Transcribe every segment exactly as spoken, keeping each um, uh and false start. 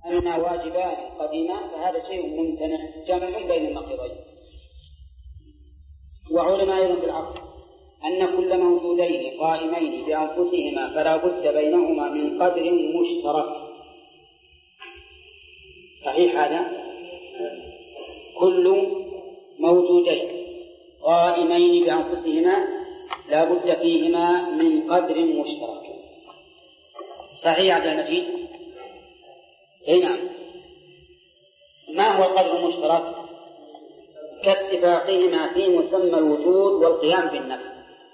أنهما واجبان قديمان فهذا شيء ممتنع جمع بين النقيضين. وعلم أيضا بالعقل أن كل موجودين قائمين بأنفسهما فلا بد بينهما من قدر مشترك. صحيح هذا؟ كل موجودين قائمين بأنفسهما لا بد فيهما من قدر مشترك. صحيح عبد المجيد؟ هنا ما هو القدر المشترك؟ كاتفاقهما في مسمى الوجود والقيام بالنفس.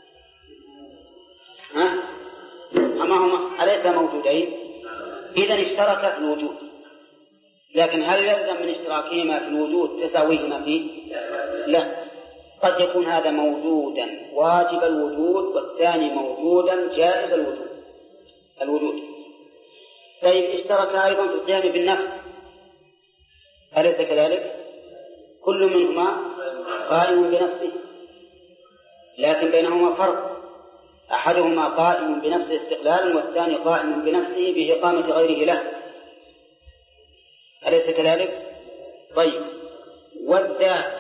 ها؟ أما هما أليس موجودين؟ إذن اشتركا في الوجود، لكن هل يلزم من اشتراكهما في الوجود تساويهما فيه؟ لا، قد يكون هذا موجودا واجب الوجود والثاني موجودا جائز الوجود الوجود طيب اشتركا أيضا في القيام بالنفس، أليس كذلك؟ كل منهما قائم بنفسه، لكن بينهما فرق، أحدهما قائم بنفسه استقلالا والثاني قائم بنفسه بإقامة غيره له، أليس كذلك؟ طيب والذات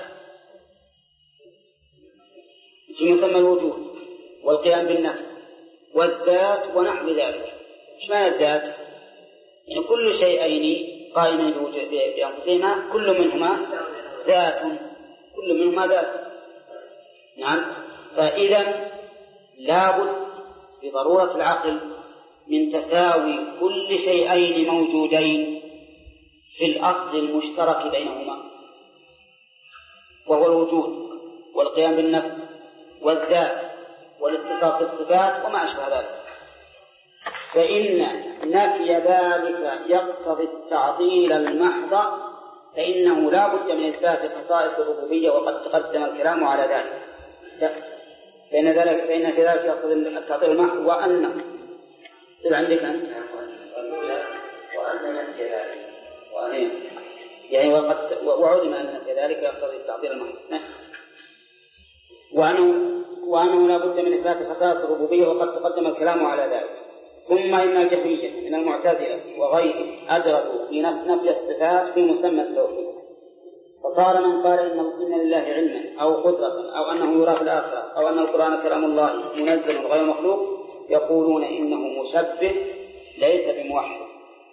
في مسمى الوجود والقيام بالنفس والذات ونحو ذلك. ايش معنى الذات؟ يعني كل شيئين قائمين بأنفسهما كل منهما ذات، كل منهما ذات. نعم، فإذا لابد بضرورة العقل من تساوي كل شيئين موجودين في الأصل المشترك بينهما، وهو الوجود والقيام بالنفس والذات والاتصاف بالصفات وما أشبه ذلك. فإن نفي ذلك يقتضي التعطيل المحض، فإنه لا بد من إثبات خصائص الربوبية وقد تقدم الكلام على ذلك. فإن ذلك فإن في ذلك يقتضي التعطيل المحض وأن تبع عندك أنت وأن نفي ذلك وأن يعني وقد وعلم أن في ذلك يقتضي التعطيل المحض وأنه وأنه لا بد من إثبات خصائص الربوبية وقد تقدم الكلام على ذلك. ثم إن الجهمية من المعتزلة وغيرهم أدركوا في نفي الصفات في مسمى التوحيد، فصار من قال إن, إن لله علما أو قدرة أو أنه يرى في الآخرة أو أن القرآن كلام الله منزل غير مخلوق يقولون إنه مشبه ليس بموحد.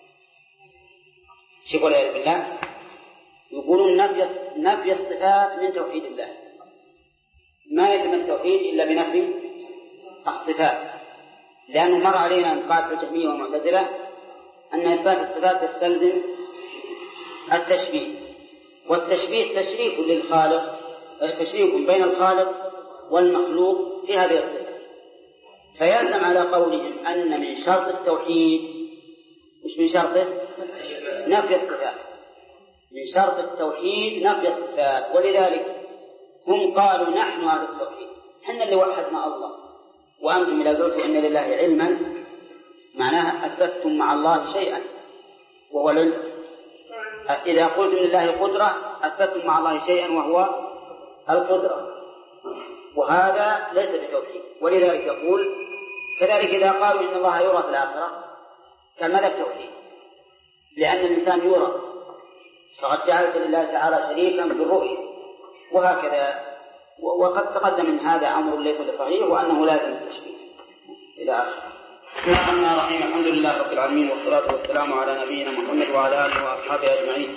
شوفوا العياذ بالله، يقولون نفي نفي الصفات من توحيد الله، ما يتم التوحيد إلا بنفي الصفات، لأنه مر علينا أن قاعدة الجهمية والمعتزلة أن إثبات الصفات يستلزم التشبيه، والتشبيه تشريك للخالق، تشريك بين الخالق والمخلوق في هذه الصفة، فيلزم على قولهم أن من شرط التوحيد مش من شرطه نفي الصفات، من شرط التوحيد نفي الصفات. ولذلك هم قالوا نحن هذا التوحيد، حنا اللي وحدنا الله، وأنتم إذا قلتوا إن لله علما معناها أثبتتم مع الله شيئا وهو العلم، إذا قلتم لله قدرة أثبتتم مع الله شيئا وهو القدرة، وهذا ليس بتوحيد. ولذلك يقول كذلك إذا قالوا إن الله يرى في الآخرة كان ماذا التوحيد؟ لأن الإنسان يرى، فقد جعلت لله تعالى شريكا بالرؤية، وهكذا. وقد تقدم من هذا أمر ليس بصحيح وأنه لازم التشبيه إلى آخره. بسم الله الرحمن الرحيم، الحمد لله رب العالمين والصلاة والسلام على نبينا محمد وعلى آله وأصحابه أجمعين.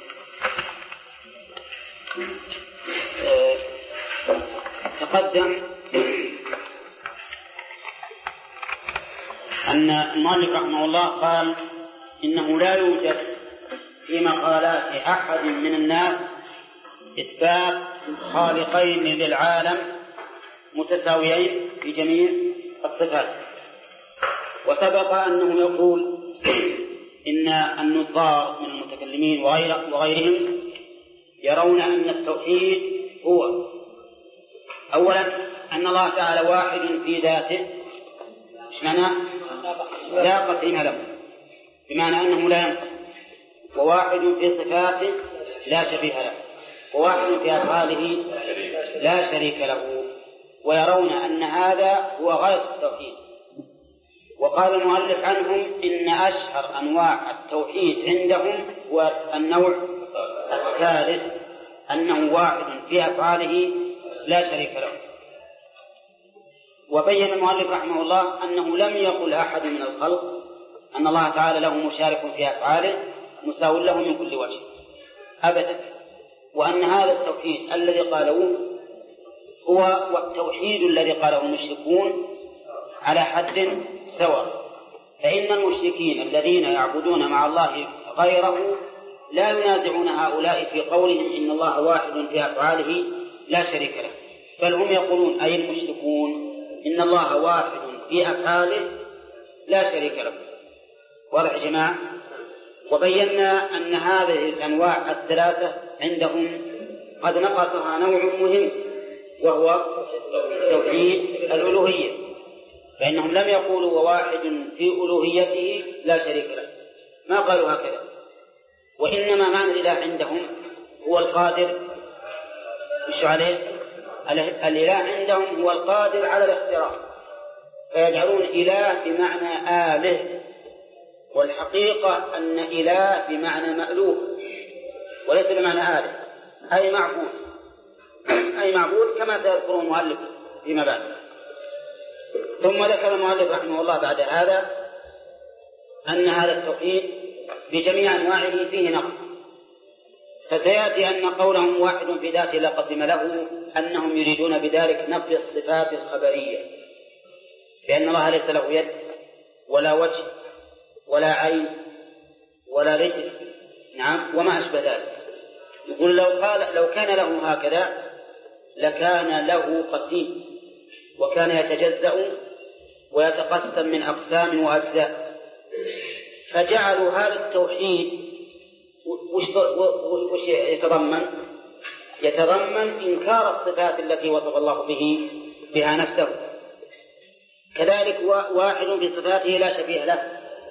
تقدم أن المؤلف رحمه الله قال إنه لا يوجد في مقالات أحد من الناس إثبات خالقين للعالم متساويين في جميع الصفات. وسبق أنه يقول إن النظار من المتكلمين وغيرهم يرون أن التوحيد هو أولا أن الله تعالى واحد في ذاته، إيش معنى؟ لا قسيم له، بمعنى أنه لا ينقص، وواحد في صفاته لا شبيه له، وواحد في أفعاله لا شريك له. ويرون أن هذا هو غاية التوحيد، وقال المؤلف عنهم إن أشهر أنواع التوحيد عندهم هو النوع الثالث، أنه واحد في أفعاله لا شريك له. وبين المؤلف رحمه الله أنه لم يقل أحد من الخلق أن الله تعالى له مشارك في أفعاله مساو له من كل وجه أبدا، وأن هذا التوحيد الذي قالوه هو والتوحيد الذي قاله المشركون على حد سواء. فإن المشركين الذين يعبدون مع الله غيره لا ينازعون هؤلاء في قولهم إن الله واحد في أفعاله لا شريك له، بل هم يقولون أي المشركون إن الله واحد في أفعاله لا شريك له. واضح يا جماعة؟ وبينا أن هذه الأنواع الثلاثة عندهم قد نقصها نوع مهم وهو توحيد الألوهية، فإنهم لم يقولوا وواحد في ألوهيته لا شريك له، ما قالوا هكذا، وإنما معنى الإله عندهم هو القادر مش عليه. الإله عندهم هو القادر على الاختراع، فيجعلون إله بمعنى آله، والحقيقة أن إله بمعنى مألوه وليس بمعنى آله، أي معبود، أي معبود كما سيذكره المؤلف فيما بعد. ثم ذكر المؤلف رحمه الله بعد هذا أن هذا التوحيد بجميع أنواعه فيه نقص، فسيأتي أن قولهم واحد في ذاته لا قسم له أنهم يريدون بذلك نفي الصفات الخبرية، لأن الله ليس له يد ولا وجه ولا عين ولا رجل، نعم، وما أشبه ذلك. يقول لو قال لو كان له هكذا لكان له قسيم، وكان يتجزأ ويتقسم من أقسام وأجزاء، فجعلوا هذا التوحيد وش يتضمن؟ يتضمن إنكار الصفات التي وصف الله به بها نفسه، كذلك واحد بصفاته لا شبيه له،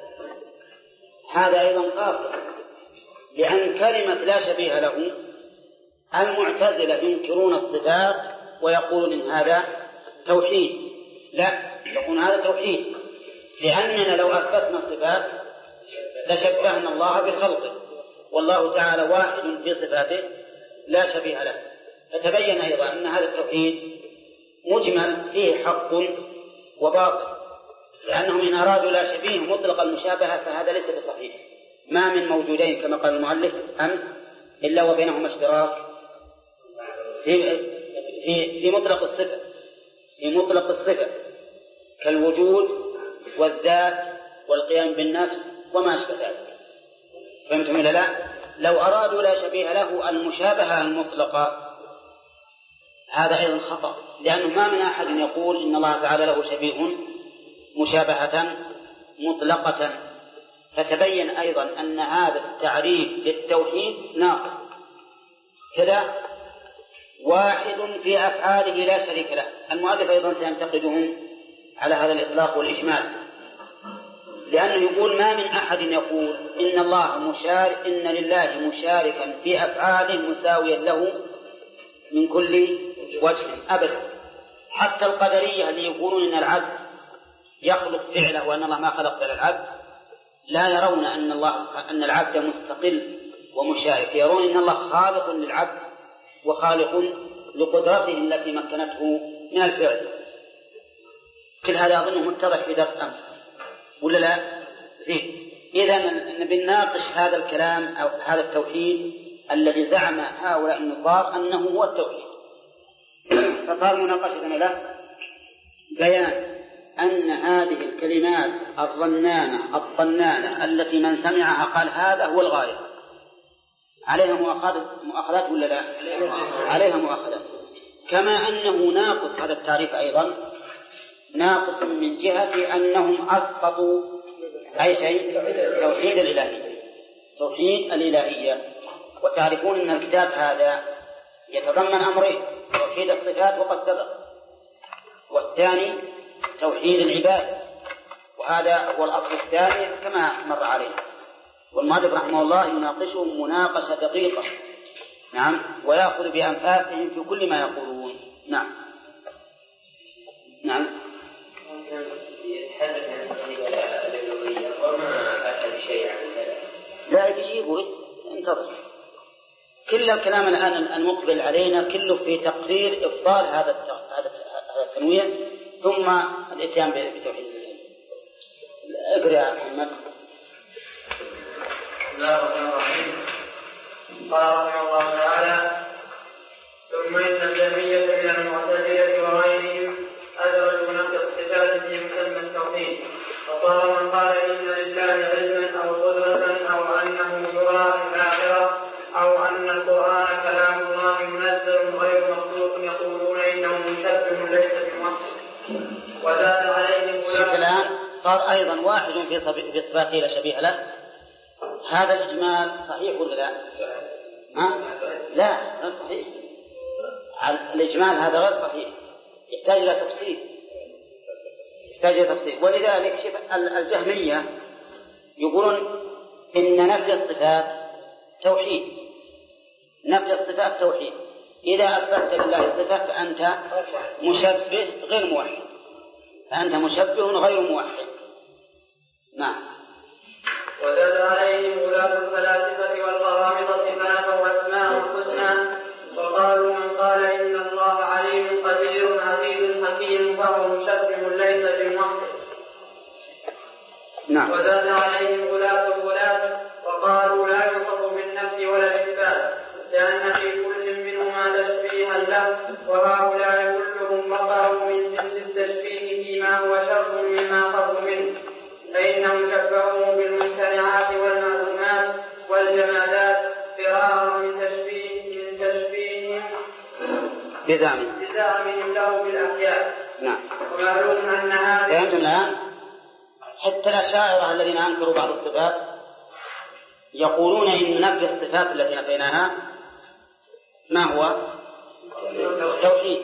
هذا أيضا قاصر، لأن كلمة لا شبيه له المعتزلة ينكرون الصفات ويقولون إن هذا توحيد، لا، يقول هذا توحيد، لأننا لو أثبتنا الصفات لشبهنا الله بخلقه، والله تعالى واحد في صفاته لا شبيه له. فتبين أيضا أن هذا التوحيد مجمل فيه حق وباطل، لأنهم إن أرادوا لا شبيه مطلق المشابهة فهذا ليس بصحيح. ما من موجودين كما قال المؤلف أمس إلا وبينهما اشتراك في, في, في مطلق الصفة في مطلق الصفة كالوجود والذات والقيام بالنفس وما أشبه ذلك. فهمتم إلا لا؟ لو أرادوا لا شبيه له المشابهة المطلقة هذا أيضا خطأ، لأنه ما من أحد يقول إن الله تعالى له شبيه مشابهة مطلقة. فتبين أيضا أن هذا التعريف للتوحيد ناقص. كذا واحد في أفعاله لا شريك له، المؤلف أيضا سينتقدهم على هذا الإطلاق والإجمال، لأنه يقول ما من أحد يقول إن الله مشارك إن لله مشاركا في أفعاله مساويا له من كل وجه أبدا. حتى القدرية اللي يقولون إن العبد يخلق فعله وأن الله ما خلق فعل العبد لا يرون أن الله أن العبد مستقل ومشارك، يرون إن الله خالق للعبد وخالق لقدرته التي مكنته من الفعل. كل هذا أظنه متضح في درس أمس ولا لا؟ زين. إذن بنناقش هذا الكلام أو هذا التوحيد الذي زعم هؤلاء النظار أنه هو التوحيد، فصار مناقشة له بيان أن هذه الكلمات الظنانة الظنانة التي من سمعها قال هذا هو الغاية عليها مؤاخذات ولا لا؟ عليها مؤاخذات. كما أنه ناقص هذا التعريف أيضا ناقص من جهة أنهم أسقطوا أي شيء توحيد الإلهية توحيد الإلهية وتعرفون أن الكتاب هذا يتضمن أمرين: توحيد الصفات وقد سبق، والثاني توحيد العباد، وهذا هو الأصل الثاني كما مر عليه. والمؤلف رحمه الله يناقشهم مناقشة دقيقة، نعم، ويأخذ بأنفاسهم في كل ما يقولون. نعم نعم كل الكلام الآن المقبل علينا كله في تقرير إبطال هذا هذا التنويع ثم الإتيان بتوحيد الله. اقرأ يا محمد. بسم الله الرحمن الرحيم. قال رحمه الله تعالى: ثم إن الجهمية من المعتزلة وغيرهم أدرجوا نفي الصفات في مسمى التوحيد، فصار من قال إن لله علما أو قدرة أو أنه يرى في الآخرة أو أن القرآن كلام الله منزل غير مخلوق يقولون إنه مشبه ليس بمحكم. وزاد عليهم شوف الآن صار أيضا واحد في صفاته لا شبيه له. هذا الإجمال صحيح ولا لا؟ ها؟ لا غير صحيح. الإجمال هذا غير صحيح، يحتاج إلى تفصيل، يحتاج إلى تفصيل. ولذلك شوف الجهمية يقولون إن نفي الصفات توحيد، نفي الصفات توحيد. إذا أثبتت لله الصفات فأنت مشبه غير موحد، فأنت مشبه غير موحد. نعم. وزاد عليهم ولاة الفلاسفة والقرامطة فنفوا أسماء الحسنى، وقالوا من قال إن الله عليم قدير عزيز حكيم فهو مشبه ليس بموحد. نعم. وزاد عليهم ولاة الولاة وقالوا لا يوصف بالنفي ولا الإثبات، لأن في كل منهما تشبيها له، وهؤلاء كلهم بقروا من جنس التشبيه فيما هو شر مما قبل منه، فإنهم شبهوا بالممتنعات والمعلومات والجمادات فرارا من تشبيه من تشبيههم بزعمهم له بالأحياء. نعم. ومعلوم أن هذا فهمتم الآن؟ حتى الأشاعرة الذين أنكروا بعض الصفات يقولون إن نفي الصفات التي نفيناها ما هو؟ توحيد.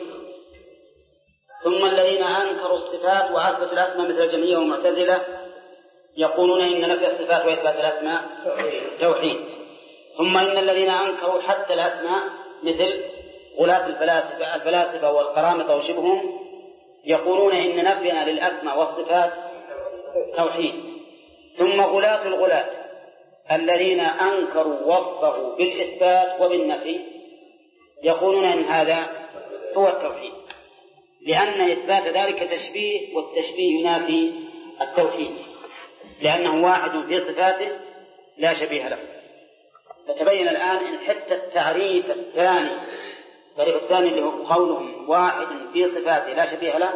ثم الذين أنكروا الصفات وأثبتوا الأسماء مثل الجهمية والمعتزلة يقولون إن نفي الصفات وإثبات الأسماء توحيد. ثم إن الذين أنكروا حتى الأسماء مثل غلاة الفلاسفة الفلاسفة والقرامطة وشبههم يقولون إن نفينا للأسماء والصفات توحيد. ثم غلاة الغلاة الذين أنكروا وصفه بالإثبات وبالنفي يقولون إن هذا هو التوحيد، لأن إثبات ذلك تشبيه، والتشبيه ينافي التوحيد، لأنه واحد في صفاته لا شبيه له. فتبين الآن إن حتى التعريف الثاني التعريف الثاني اللي هو قولهم واحد في صفاته لا شبيه له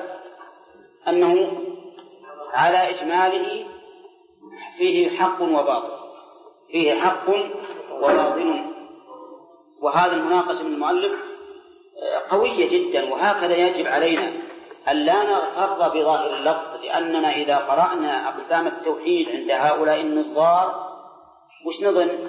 أنه على إجماله فيه حق وباطل، فيه حق وباطل. وهذا المناقشة من المؤلف قوية جدا، وهكذا يجب علينا أن لا نغتر بظاهر اللفظ، لأننا إذا قرأنا أقسام التوحيد عند هؤلاء النظار وش نظن؟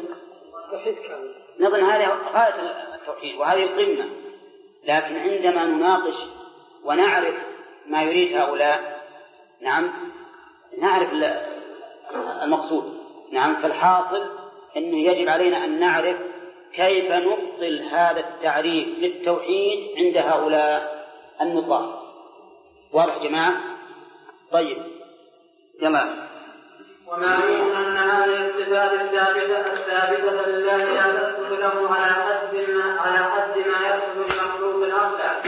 نظن هذه غاية التوحيد وهذه القمة. لكن عندما نناقش ونعرف ما يريد هؤلاء نعم نعرف المقصود. نعم. فالحاصل أنه يجب علينا أن نعرف كيف نبطل هذا التعريف للتوحيد عند هؤلاء النظار. واضح جماعة؟ طيب يلا. ومعلوم أن هذه الصفات الثابتة الثابتة لله لا تثبت له على حد ما على حد ما يثبت المخلوق الأصلع.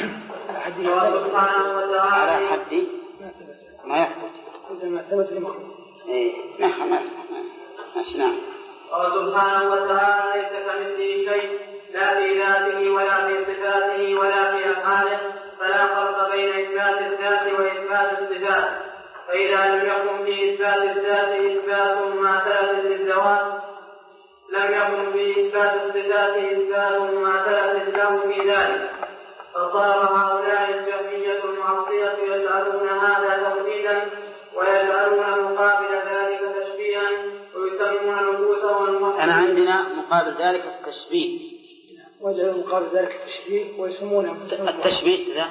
سبحانه وتعالى على حد ما يثبت عندما ثبت المخلوق. إيه نعم ماشي. نعم. سبحانه وتعالى ليس كمثله شيء لا في ذاته ولا في صفاته ولا في أفعاله، فلا فرق بين إثبات الذات وإثبات الصفات. فإذا لم يكن في إثبات الذات إثبات معتلة للزوال لم يكن في إثبات الصفات إثبات معتلة له في ذلك، فصار هؤلاء الجهمية المعطلة يجعلون هذا توحيدا ويجعلون مقابل ذلك تشبيها ويسمون نفوسهم المحسنين. أنا عندنا مقابل ذلك التشبيه، ويجعلون مقابل ذلك التشبيه ويسمونه التشبيه ذا.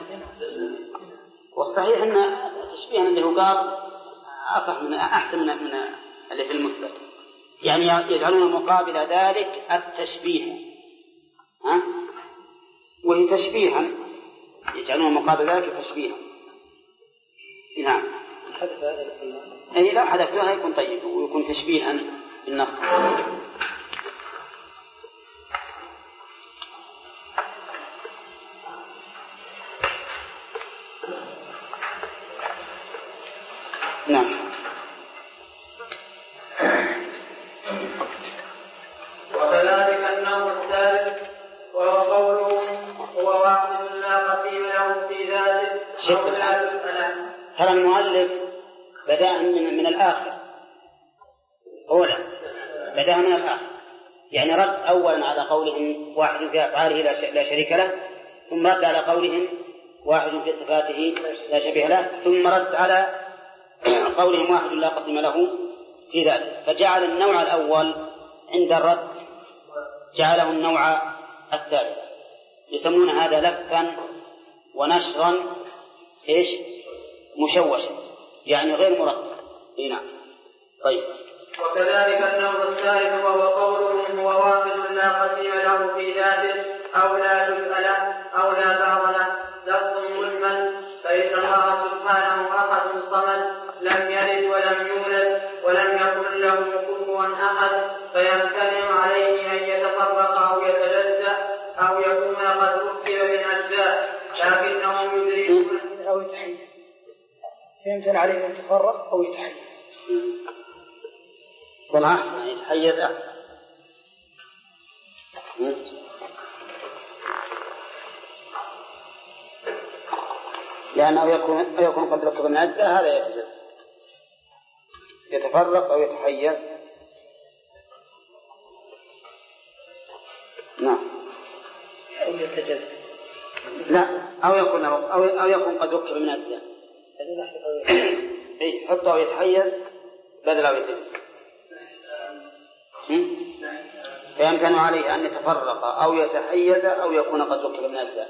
والصحيح أن التشبيه اللي هو قال أصح من أحسن من من اللي في المثبت، يعني يجعلون مقابل ذلك التشبيه، ها؟ وهي تشبيها يجعلون مقابل ذلك تشبيها. نعم. أي لا حدث له يكون طيب ويكون تشبيها بالنص. بدأ من, من الآخر أولا بدأ من الآخر، يعني رد أولا على قولهم واحد في أفعاله لا شريك له، ثم رد على قولهم واحد في صفاته لا شبيه له، ثم رد على قولهم واحد لا قسم له في ذلك. فجعل النوع الأول عند الرد جعله النوع الثالث. يسمون هذا لفا ونشرا إيش مشوشا، يعني غير مرتب. نعم. طيب. وكذلك النوع الثالث وهو قولهم هو واحد لا قسم له في ذاته أو لا جزء له أو لا بعض له لفظ مجمل، فإن الله سبحانه أحد صمد لم يلد ولم يولد ولم يكن له كفوا أحد، فيمتنع عليه أن يتفرق أو يتجزأ أو يكون قد ركب من أجزاء، لكنهم يدركون أو يتحيز. يمتنع عليه أن يتفرق أو يتحيز. والله يتحيز أحسن. لأنه يكون يكون قد ركب من أجزاء، هذا يتجزأ، يتفرق أو يتحيز. نعم. أو يتجزأ. لا، أو يكون أو أو يكون قد ركب من أجزاء. إيه، حطه أو يتحيز بدل أو يتجزأ. فيمكن عليه أن يتفرق أو يتحيز أو يكون قد ركب من أجزاء.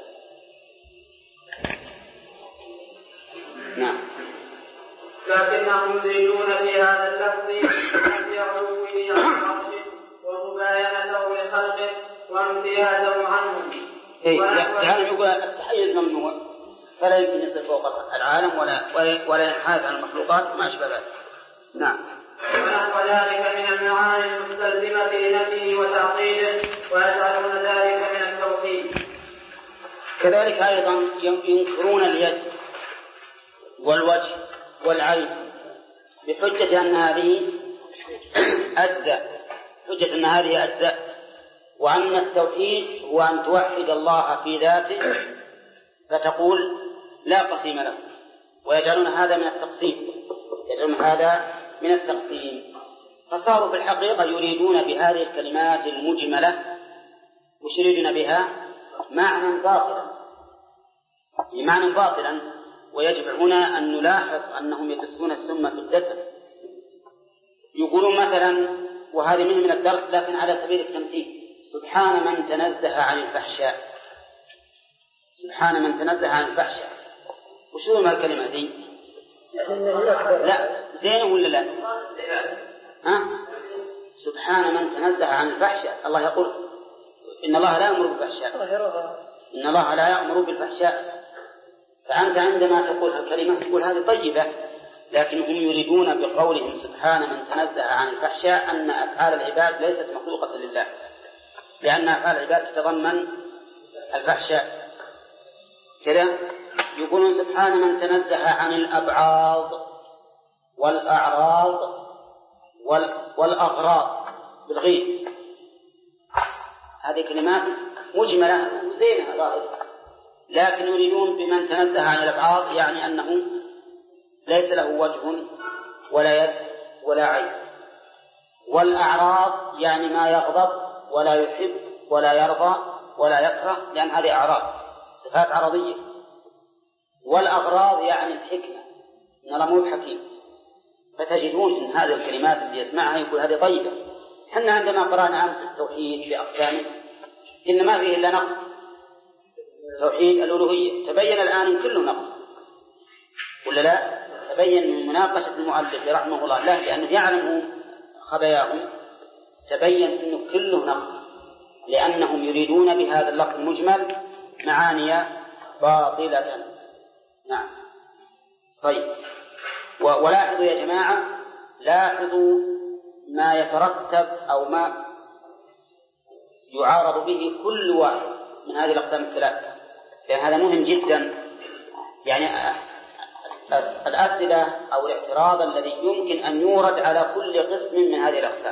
نعم. لكنهم يدركون في هذا اللفظ نفي علوه عن عرشه ومباينته لخلقه وامتيازه عنهم. إيه، يعني يقول التحيز ممنوع، فلا يمكن يصير فوق العالم ولا ولا ينحاز عن المخلوقات ما أشبه ذلك. نعم. ونحو ذلك من المعاني المستلزمة لنفيه وتعطيله، ويجعلون ذلك من التوحيد. كذلك أيضا ينكرون اليد والوجه والعين بحجة أن هذه أجزاء، حجة أن هذه أجزاء، وأن التوحيد هو أن توحد الله في ذاته فتقول لا قسيم له، ويجعلون هذا من التقسيم، يجعلون هذا من التقسيم. فصاروا في الحقيقة يريدون بهذه الكلمات المجملة وش يريدون بها؟ معنى باطلا، معنى باطلا. ويجب هنا أن نلاحظ أنهم يدسون السم في الجسد. يقولون مثلا، وهذه منه من الدرس لكن على سبيل التمثيل: سبحان من تنزه عن الفحشاء. سبحان من تنزه عن الفحشاء. وشو ما الكلمة دي؟ لا زين ولا لا؟ ها؟ سبحان من تنزه عن الفحشاء. الله يقول إن الله لا يأمر بالفحشاء، إن الله لا يأمر بالفحشاء. فأنت عندما تقول الكلمة تقول هذه طيبة، لكن هم يريدون بقولهم سبحان من تنزه عن الفحشاء أن أفعال العباد ليست مخلوقة لله، لأن أفعال العباد تتضمن الفحشاء. كذا يقولون سبحان من تنزه عن الأبعاض والأعراض والأغراض بالغيب. هذه كلمات مجملة وزينة ظاهرة، لكن يريدون بمن تنزه عن الأبعاض يعني أنه ليس له وجه ولا يد ولا عين. والأعراض يعني ما يغضب ولا يحب ولا يرضى ولا يكره، لأن هذه أعراض صفات عرضية. والأغراض يعني الحكمة، إن الله مو حكيم. فتجدون إن هذه الكلمات اللي يسمعها يقول هذه طيبة. حنا عندما قرأنا أمس التوحيد بأقسامه إن ما فيه إلا نقص، توحيد الألوهية تبين الآن كله نقص ولا لا؟ تبين من مناقشة المؤلف رحمه الله له لأنه يعلم خباياهم، تبين أنه كله نقص، لأنهم يريدون بهذا اللفظ المجمل معاني باطلة. نعم. طيب، ولاحظوا يا جماعة، لاحظوا ما يترتب أو ما يعارض به كل واحد من هذه الأقسام الثلاثة، لأن هذا مهم جدا. يعني الأسئلة أو الاعتراض الذي يمكن أن يورد على كل قسم من هذه الأقسام.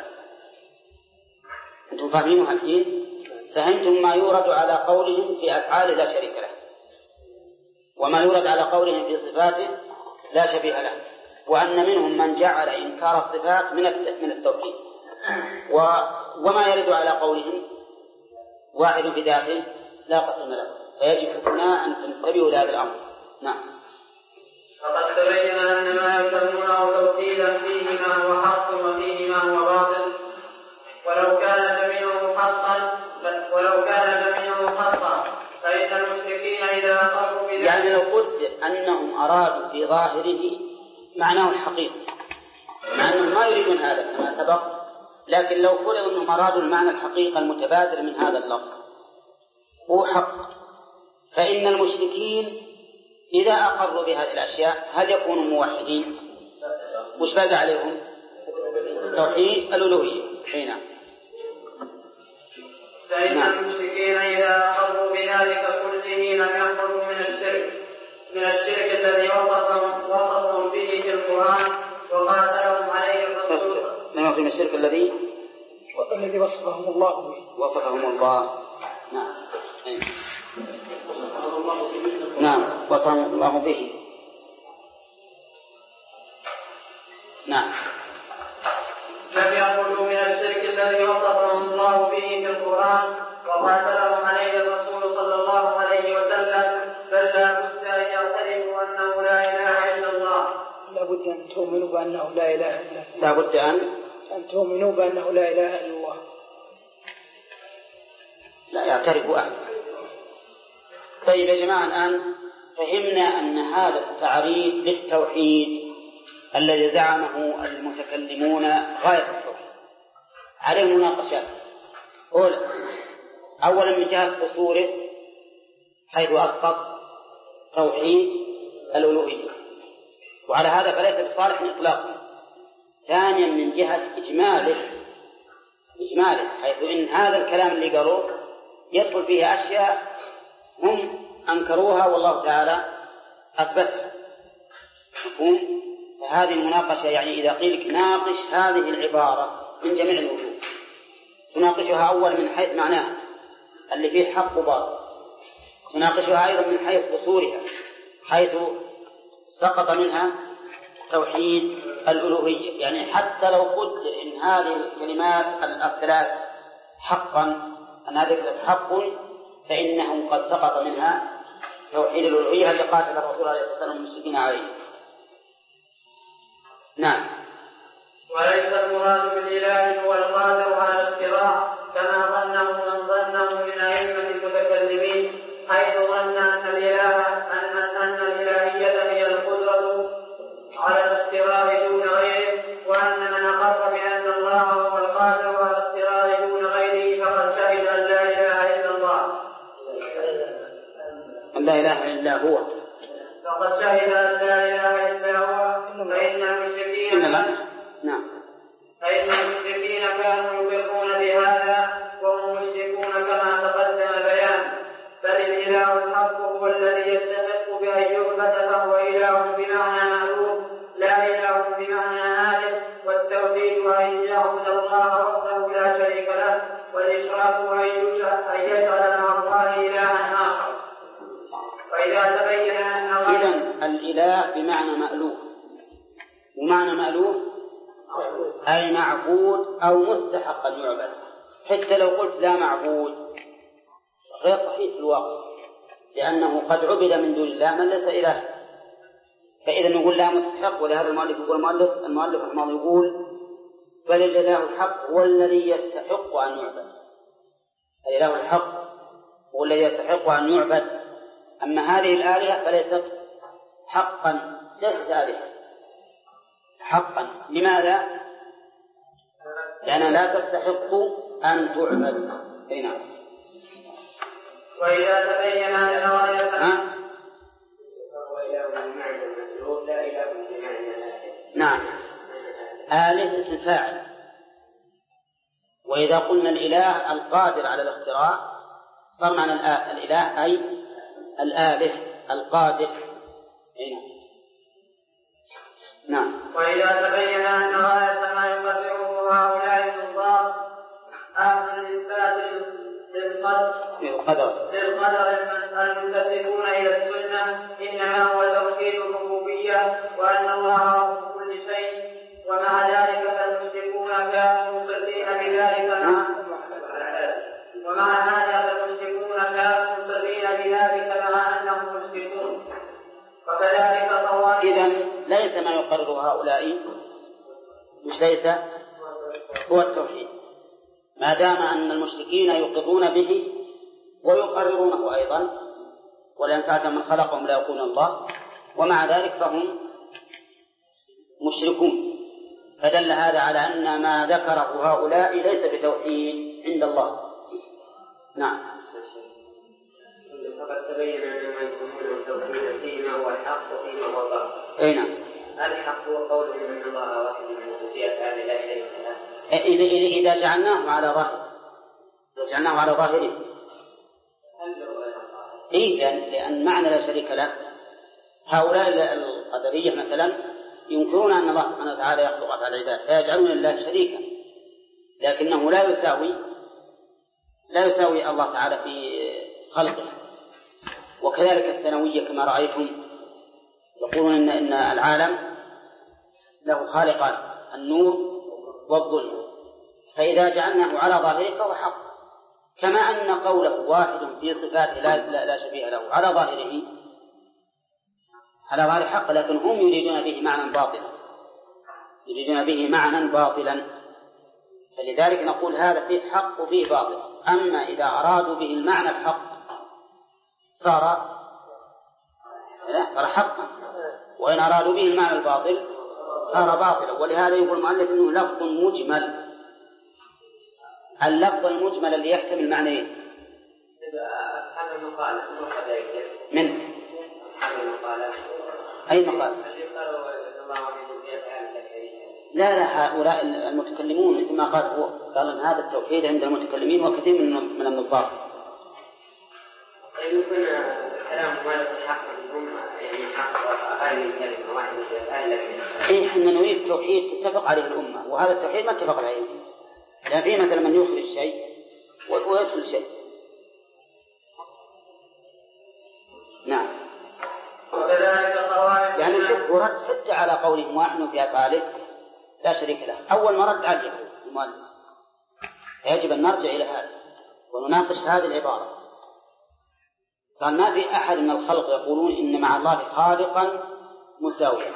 أنتم فاهمينها الحين؟ فهمتم ما يورد على قولهم في أفعال لا شريك له، وما يورد على قولهم في صفاته لا شبيه له، وأن منهم من جعل إنكار الصفات من التوحيد، وما يرد على قولهم واحد بذاته لا قسم له، فيجب هنا أن تنتبهوا لهذا الأمر. نعم. فقد تبين أن ما يسمونه توحيدا فيه ما هو حق وفيه ما هو باطل، ولو كان جميعه حقا ولو كان جميعه حقا فإن المشركين إذا أقروا بذلك، يعني لو قلت أنهم أرادوا في ظاهره معناه الحقيقي، مع أنهم ما يريدون هذا كما سبق، لكن لو فرض أنهم أرادوا المعنى الحقيقي المتبادر من هذا اللفظ هو حق، فإن المشركين إذا أقروا بهذه الأشياء هل يكونوا موحدين؟ وش بقى عليهم؟ توحيد الألوهية. حين فإن المشركين إذا أقروا بذلك كله لم يخرجوا من الشرك من الشرك الذي وصفهم وصفهم به في القرآن وقاتلهم عليه الرسول. لم يخرجوا من الشرك الذي الذي وصفهم الله به. وصفهم الله. نعم. نعم وصفهم الله به. نعم. لم يخرجوا من الشرك الذي وصفهم الله به في القرآن وقاتلهم عليه الرسول صلى الله عليه وسلم، بل لا بد أن يعترفوا أنه لا إله إلا الله. لا بد أن تؤمنوا بأنه لا إله إلا الله. لا بد أن أن تؤمنوا بأنه لا إله إلا الله. لا يعترفوا أحد. طيب يا جماعة، الآن فهمنا أن هذا التعريف للتوحيد الذي زعمه المتكلمون غاية التوحيد عليه مناقشات. أولا أولا من جهة قصوره حيث أسقط توحيد الألوهية، وعلى هذا فليس بصالح إطلاقا. ثانيا من جهة إجماله إجماله حيث إن هذا الكلام اللي قالوه يدخل فيه أشياء هم أنكروها والله تعالى أثبتها. مفهوم؟ فهذه المناقشة يعني إذا قيل ناقش هذه العبارة من جميع الوجوه، تناقشها أول من حيث معناها اللي فيه حق وباطل، تناقشها أيضا من حيث قصورها حيث سقط منها توحيد الألوهية. يعني حتى لو قلت إن هذه الكلمات الثلاث حقا أن هذه الكلمات حق، فإنه قد سقط منها توحيد الألوهية التي قاتل الرسول عليه الصلاة والسلام المشركين عليه. نعم. وليس المراد بالإله هو القادر على الاختراع كما ظنه من ظنه من أئمة المتكلمين، حيث ظن أن الإله أن أن الإلهية هي القدرة على الاختراع دون غيره، وأن من أقر بأن الله هو القادر على الاختراع دون غيره فقد شهد أن لا إله إلا الله. أن لا إله إلا هو. فقد شهد أن لا إله إلا هو. فإن المشركين نعم. فإن المشركين كانوا يقرون بهذا وهم مشركون كما تقدم البيان، بل الإله الحق هو الذي يستحق بأن يعبد، فهو إله بمعنى مألوف لا إله بمعنى آله. والتوحيد أن يعبد الله وحده لا شريك له، والإشراك أن يجعل مع الله إلها آخر. فإذا تبين أن إذن الإله بمعنى مألوف، ومعنى مألوف أي معبود أو مستحق أن يعبد. حتى لو قلت لا معبود غير صحيح في الواقع، لأنه قد عبد من دون الله من ليس إله. فإذا نقول لا مستحق. ولهذا المؤلف يقول المؤلف المؤلف رحمه يقول بل الإله الحق هو الذي يستحق أن يعبد. الإله الحق هو الذي يستحق أن يعبد. أما هذه الآلهة فليست حقا، ليست آلهة حقا. لماذا؟ لأنها لا تستحق أن تعبد. أي نعم. وإذا تبين أن غاية نعم آلهة اسم فاعل. وإذا قلنا الإله القادر على الاختراع صار معنى الإله أي الآله القادر. أي نعم. وإذا تبين أن غاية ما يقدره هؤلاء النظام أهل الإثبات للقدر للقدر المنتسبون إلى السنة إنما هو توحيد الربوبية، وأن الله رب وش ليس هو التوحيد، ما دام أن المشركين يقرون به ويقررونه أيضا، ولئن سألتم من خلقهم لا يقولون الله، ومع ذلك فهم مشركون. فدل هذا على أن ما ذكره هؤلاء ليس بتوحيد عند الله. نعم. فقد تبين أن ما يسمونه التوحيد فيما هو الحق وفيما هو الباطل. أي نعم. الحق هو قولهم أن الله واحد من الوجوديات لا إله إلا الله. إذا إذا جعلناه على ظاهر إذا جعلناه على ظاهره إيه، لأن, لأن معنى لا شريك له. هؤلاء القدرية مثلا ينكرون أن الله سبحانه وتعالى يخلق أفعال العباد فيجعلون الله شريكا، لكنه لا يساوي لا يساوي الله تعالى في خلقه. وكذلك الثانوية كما رأيتم يقولون إن, إن العالم له خالقان، النور والظلم، فإذا جعلناه على ظاهره فهو حق، كما أن قوله واحد في صفاته لا, لا, لا شبيه له على ظاهره على ظاهر حق، لكن هم يريدون به معنى باطلا يريدون به معنى باطلا فلذلك نقول هذا فيه حق وفيه باطل. أما إذا أرادوا به المعنى الحق صار صار حقا، وإن أرادوا به المعنى الباطل صار باطلا. ولهذا يقول المؤلف إنه لفظ مجمل. اللفظ المجمل اللي يحتمل معنيين. أصحاب المقالة من أصحاب المقالة أي مقالة؟ لا لا هؤلاء المتكلمون مثل ما قال هو قال أن هذا التوحيد عند المتكلمين وكثير من من النظار. يمكن الكلام ما يتحقق منهم يعني حق أقل من كلمة واحدة أقل. إيه إحنا نريد التوحيد تتفق عليه الأمة، وهذا التوحيد ما اتفق عليه. لا في مثلا من يخرج شيء ويدخل شيء. نعم. وكذلك طوائف يعني شوف ورد حتى على قولهم واحد في أفعاله لا شريك له. أول ما رد عليه المؤلف يجب أن نرجع إلى هذا ونناقش هذه العبارة. قال ما في أحد من الخلق يقولون إن مع الله خالقا مساويا.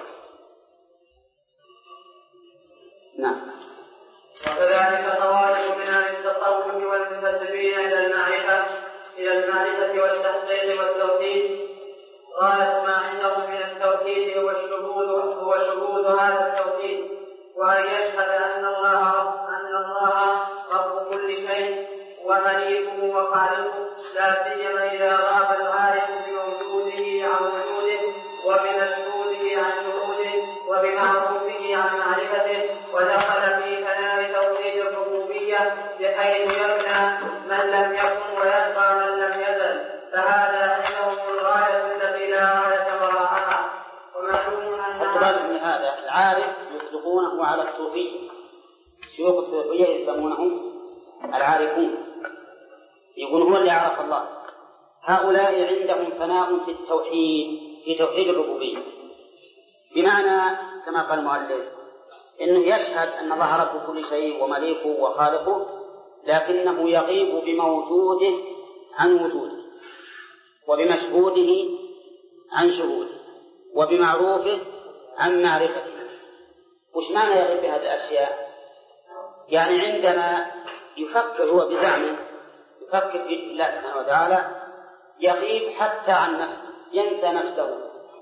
نعم. وكذلك طوائف من أهل التصوف والمنتسبين إلى المعرفة إلى المعرفة والتحقيق والتوحيد غاية ما عندهم من التوحيد هو الشهود هو شهود هذا التوحيد، وأن يشهد أن الله رب أن الله رب كل شيء ومليكه وخالقه، لا سيما إذا غاب العارف بوجوده عن وجوده وبمشهوده عن شهوده وبمعروفه عن معرفته، ودخل في كلام توحيد الربوبية بحيث يبنى من لم يكن ويبقى من لم يزل، فهذا عندهم الغاية التي لا غاية وراءها. ومعلوم أن من هذا العارف يطلقونه على الصوفية، شيوخ الصوفية يسمونهم العارفون، يقول هو اللي عرف الله. هؤلاء عندهم فناء في التوحيد في توحيد الربوبية، بمعنى كما قال المؤلف إنه يشهد أن الله رب كل شيء ومليكه وخالقه، لكنه يغيب بموجوده عن وجوده وبمشهوده عن شهوده وبمعروفه عن معرفته. وش معنى يغيب بهذه الأشياء؟ يعني عندما يفكر هو بزعمه يفكر في الله سبحانه وتعالى يغيب حتى عن نفسه، ينسى نفسه،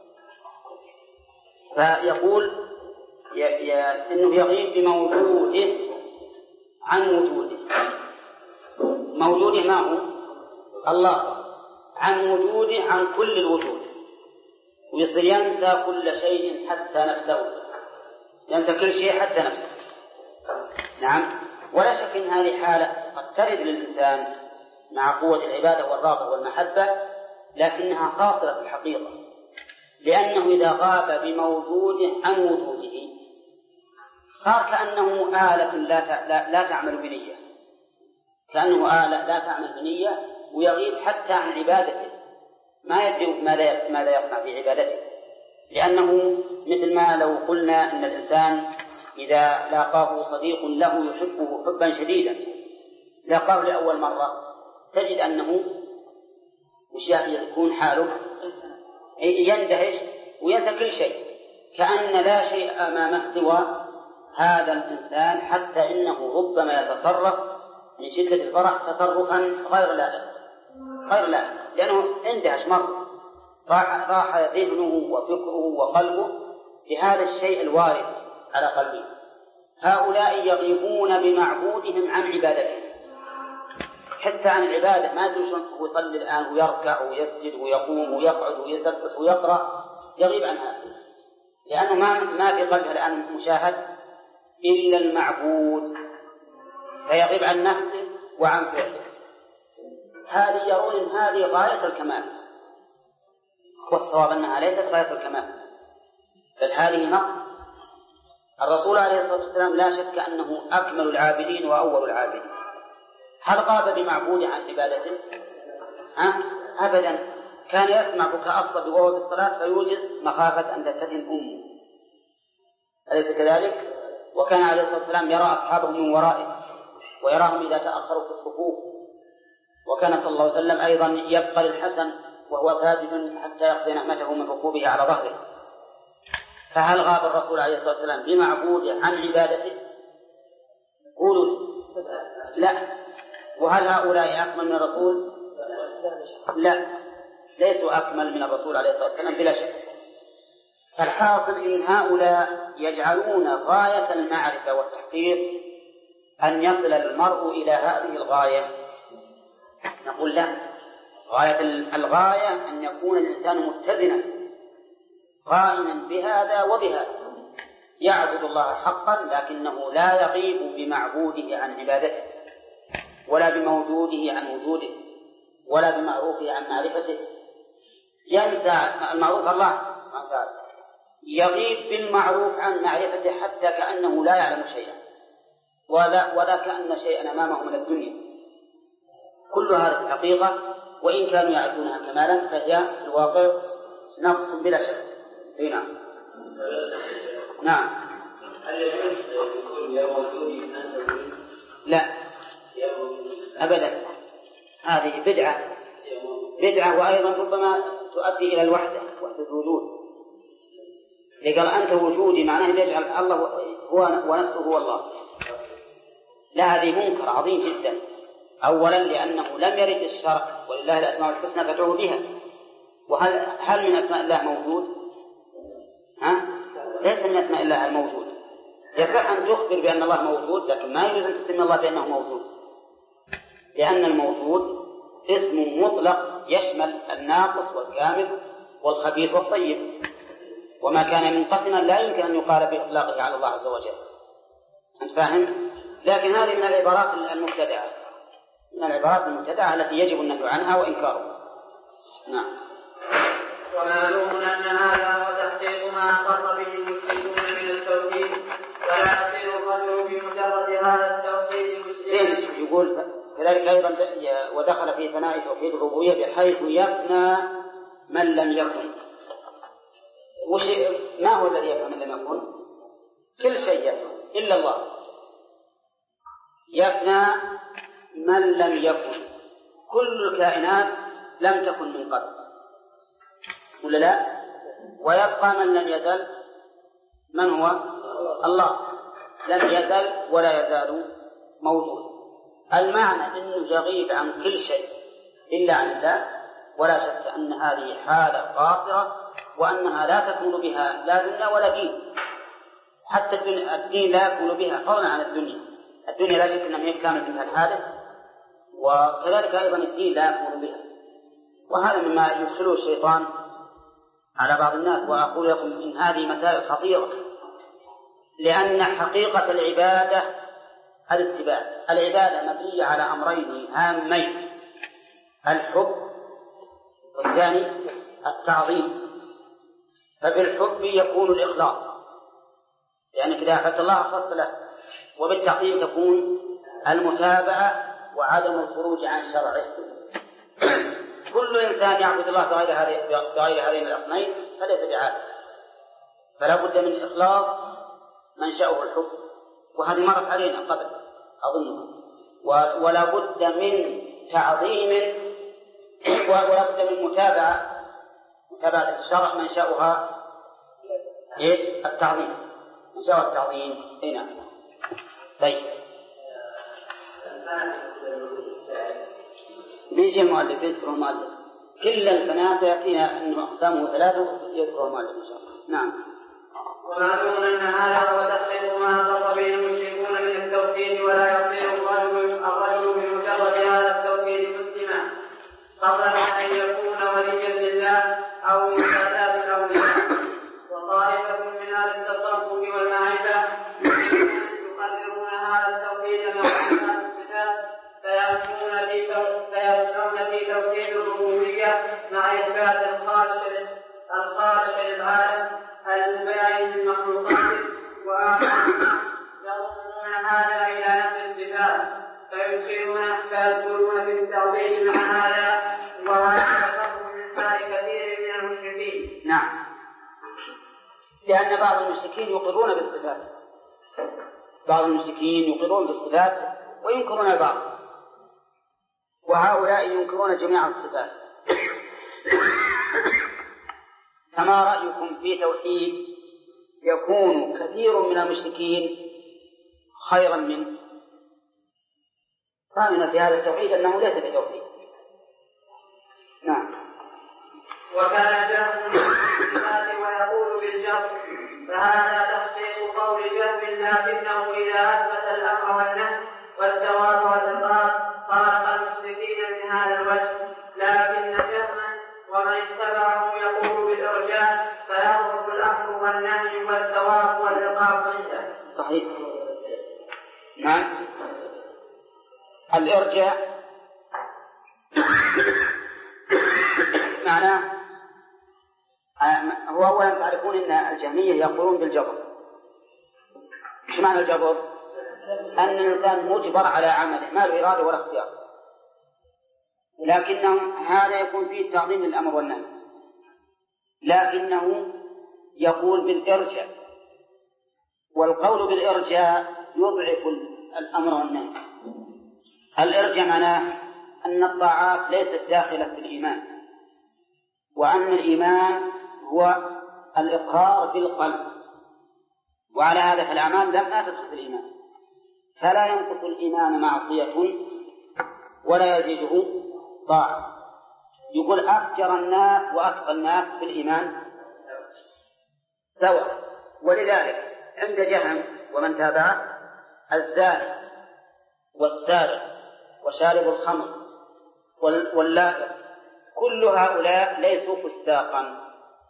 فيقول ي... ي... إنه يغيب بموجوده عن وجوده. موجوده ما هو؟ الله، عن وجوده عن كل الوجود، ويصير ينسى كل شيء حتى نفسه، ينسى كل شيء حتى نفسه. نعم. ولا شك أن هذه حالة قد ترد للإنسان مع قوة العبادة والرغبة والمحبة، لكنها قاصرة في الحقيقة، لأنه إذا غاب بموجوده عن وجوده صار كأنه آلة لا, لا, لا تعمل بنية، كأنه آلة لا تعمل بنية، ويغيب حتى عن عبادته، ما يدري ماذا ماذا يصنع في عبادته. لأنه مثل ما لو قلنا أن الإنسان إذا لاقاه صديق له يحبه حبا شديدا لاقاه لأول مرة تجد أنه وش يكون حاله؟ يندهش وينسى كل شيء، كأن لا شيء أمامه سوى هذا الإنسان حتى إنه ربما يتصرف من شدة الفرح تصرفا غير لائق غير لائق لأنه اندهش مرة، راح راح ذهنه وفكره وقلبه بهذا الشيء الوارد على قلبه. هؤلاء يغيبون بمعبودهم عن عبادته، حتى عن العبادة ما يدري شلون يصلي الآن ويركع ويسجد ويقوم ويقعد ويسبح ويقرأ، يغيب عنها لأنه ما ما في قلبه الآن مشاهد إلا المعبود، فيغيب عن نفسه وعن فعله. هذه يرون هذه غاية الكمال، والصواب أنها ليست غاية الكمال بل هذه نقص. الرسول عليه الصلاة والسلام لا شك أنه أكمل العابدين وأول العابدين. هل غاب بمعبود عن عبادته؟ أه؟ أبدا. كان يسمع بكاء الصبي وهو في الصلاة فيوجز مخافة أن تفتن أمه، أليس كذلك؟ وكان عليه الصلاة والسلام يرى أصحابه من ورائه ويراهم إذا تأخروا في الصفوف. وكان صلى الله عليه وسلم أيضا يبقى للحسن وهو ساجد حتى يقضي نعمته من ركوبه على ظهره. فهل غاب الرسول عليه الصلاة والسلام بمعبوده عن عبادته؟ قولوا لا. وهل هؤلاء أكمل من الرسول؟ لا، ليسوا أكمل من الرسول عليه الصلاة والسلام بلا شك. فالحاصل إن هؤلاء يجعلون غاية المعرفة والتحقيق أن يصل المرء إلى هذه الغاية. نقول لا، غاية الغاية أن يكون الإنسان متزنا قائما بهذا وبهذا، يعبد الله حقا لكنه لا يغيب بمعبوده عن عبادته، ولا بموجوده عن وجوده، ولا بمعروفه عن معرفته. ينسى المعروف الله سبحانه وتعالى، يغيب بالمعروف عن معرفته حتى كأنه لا يعلم شيئا ولا, ولا كأن شيئا أمامه من الدنيا. كل هذه الحقيقة وإن كانوا يعرفونها كمالا فهي في الواقع نقص بلا شك. نعم نعم. هل يجوز يكون يا موجودي أنت؟ لا أبدا، هذه بدعة بدعة وأيضا ربما تؤدي إلى الوحدة وحدة الوجود. لقال أنت وجودي معناه يجعل الله هو ونفسه هو الله. لا، هذه منكر عظيم جدا. أولا لأنه لم يرد الشرع ولله الأسماء الحسنى فادعوه بها. وهل هل من أسماء الله موجود؟ ها؟ ليس من أسماء الله الموجود. يصح أن تخبر بأن الله موجود لكن ما يجوز أن تسمي الله بأنه موجود، لأن الموجود اسم مطلق يشمل الناقص والكامل والخبيث والطيب، وما كان منقسما لا يمكن أن يقال بإطلاقه على الله عز وجل. أنت فاهم؟ لكن هذه من العبارات المبتدعة من العبارات المبتدعة التي يجب النهي عنها وإنكارها. نعم. ومعلوم أن هذا هو تحقيق ما أقر به المشركون من التوحيد، ولا يصير قدره بمجرد هذا التوحيد مسلما. يقول كذلك أيضا ودخل في ثناء توحيد الربوبية بحيث يفنى من لم يكن. وش ما هو الذي يفنى من لم يكن؟ كل شيء يفنى إلا الله. يفنى من لم يكن، كل الكائنات لم تكن من قبل ولا لا؟ ويبقى من لم يزل، من هو؟ الله لم يزل ولا يزال موجود. المعنى أنه يغيب عن كل شيء إلا عن الله، ولا شك أن هذه حالة قاصرة وأنها لا تكون بها لا دنيا ولا دين. حتى الدين لا يكون بها فضلا عن الدنيا. الدنيا لا شك أنها هي كانت بها الحادث، وكذلك أيضا الدين لا يكون بها. وهذا مما يدخله الشيطان على بعض الناس. وأقول لكم إن هذه مسائل خطيرة، لأن حقيقة العبادة الاتباع. العبادة مبنية على أمرين هامين: الحب والثاني التعظيم. فبالحب يكون الإخلاص، يعني كذا أحببت الله أخلصت له. وبالتعظيم تكون المتابعة وعدم الخروج عن شرعه. كل إنسان يعبد الله بغير هذين الأصنين فليس بعابد. فلا بد من إخلاص منشأه الحب، وهذه مرت علينا قبل أظنها. ولا بد من تعظيم، ولا بد من متابعة متابعة الشرع منشأها إيش؟ التعظيم. مساواة التعظيم. اي نعم. طيب بيجي المؤلف يذكر المؤلف كل البنات يأتينا أنه أقسامه ثلاثة يذكر المؤلف إن شاء الله. نعم. ومعلوم أن هذا هو تحقيق ما فرق بين المشركون من التوحيد، ولا يصير الرجل الرجل بمجرد هذا التوحيد مسلما قبل أن يكون وليا لله أو من آداب الأولياء. وطائفة من أهل التصوف والمعرفة يقررون هذا التوحيد مع أسماء الصفات، فيمشون في توحيد الربوبية مع إثبات الخالق الخالق للعالم المباين للمخلوقات، وآخرون يضمون هذا إلى نفس الصفات فيدخلون فيدخلون في التعظيم مع هذا، وهذا فرق من حال كثير من المشركين. نعم، لأن بعض المشركين يقرون بالصفات، بعض المشركين يقرون بالصفات وينكرون البعض، وهؤلاء ينكرون جميع الصفات. فما رأيكم في توحيد يكون كثير من المشركين خيرا منه؟ رأينا في هذا التوحيد أنه ليس بتوحيد. نعم. وكان جهم بالصفات ويقول بالجهل، فهذا تحقيق قول جهم، لكنه إذا أثبت الأمر والنهي والثواب والعقاب خالق المشركين من هذا الوجه. لكن جهما ومن اتبعه يقول بالإرجاء، فيضرب الأمر والنهي والثواب والعقاب عنده. صحيح. نعم. الإرجاء معناه هو أولا تعرفون أن الجهمية يقولون بالجبر. ايش معنى الجبر؟ أن الإنسان مجبر على عمله، ما له إرادة ولا اختيار، لكنه هذا يكون فيه تعظيم الأمر والنهي، لكنه يقول بالإرجاء، والقول بالإرجاء يضعف الأمر والنهي. الإرجاء معناه أن الطاعات ليست داخلة في الإيمان، وأن الإيمان هو الإقرار بالقلب، وعلى هذا فالأعمال لم تدخل في الإيمان، فلا ينقص الإيمان معصية ولا يزيده طاعة. يقول أفجر الناس وأتقى الناس في الإيمان سواء. ولذلك عند جهم ومن تابعه الزاني والسارق وشارب الخمر واللائق كل هؤلاء ليسوا فساقا،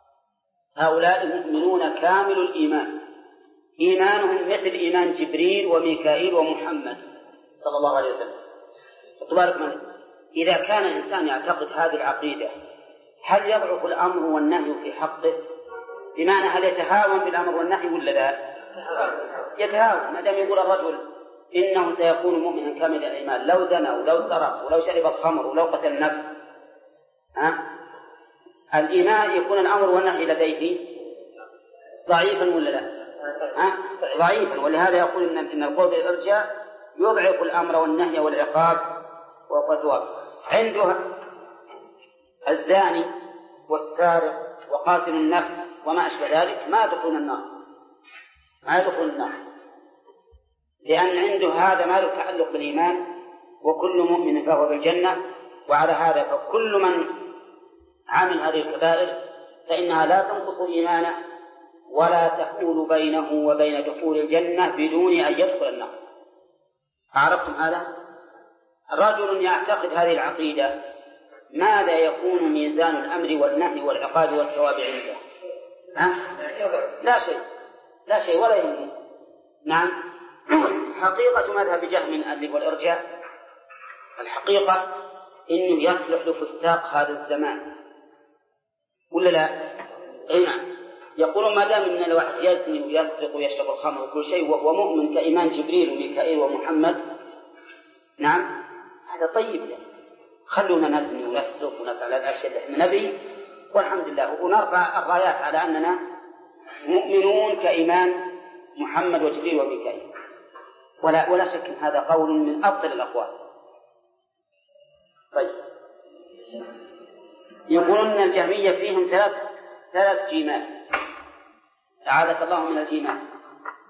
هؤلاء مؤمنون كامل الإيمان، إيمانهم مثل إيمان جبريل وميكائيل ومحمد صلى الله عليه وسلم. تبارك من إذا كان الإنسان يعتقد هذه العقيدة هل يضعف الأمر والنهي في حقه؟ بمعنى هل يتهاون بالأمر والنهي ولا لا؟ يتهاون. ما دام يقول الرجل إنه سيكون مؤمنا كامل الإيمان لو زنى ولو سرق ولو شرب الخمر ولو قتل النفس، ها؟ الإيمان يكون الأمر والنهي لديه ضعيفا ولا لا؟ ها؟ ضعيفا. ولهذا يقول إن القول بالإرجاء يضعف الأمر والنهي والعقاب والثواب. عنده الزاني والسارق وقاتل النفس وما أشبه ذلك ما يدخلون النار، ما يدخلون النار، لأن عنده هذا ما له تعلق بالإيمان، وكل مؤمن فهو بالجنة. وعلى هذا فكل من عمل هذه الكبائر فإنها لا تنقص إيمانه ولا تحول بينه وبين دخول الجنة بدون أن يدخل النار. عرفتم هذا؟ رجل يعتقد هذه العقيدة ماذا يكون ميزان الأمر والنهي والعقاب والثواب عنده؟ ها؟ لا شيء، لا شيء ولا يهمه. نعم. حقيقة مذهب جهم والإرجاء الحقيقة إنه يصلح لفساق هذا الزمان ولا لا؟ أي نعم. يقولون ما دام إن الواحد يزني ويسرق ويشرب الخمر وكل شيء وهو مؤمن كإيمان جبريل وميكائيل ومحمد، نعم هذا طيب يعني. خلونا نزني ونسرق ونفعل الأشياء اللي احنا نبي والحمد لله، ونرفع الرايات على أننا مؤمنون كإيمان محمد وجبريل وميكائيل. ولا ولا شك أن هذا قول من أفضل الأقوال. طيب، يقولون أن الجهمية فيهم ثلاث ثلاث جيمات، أعاذك الله من الجيمات.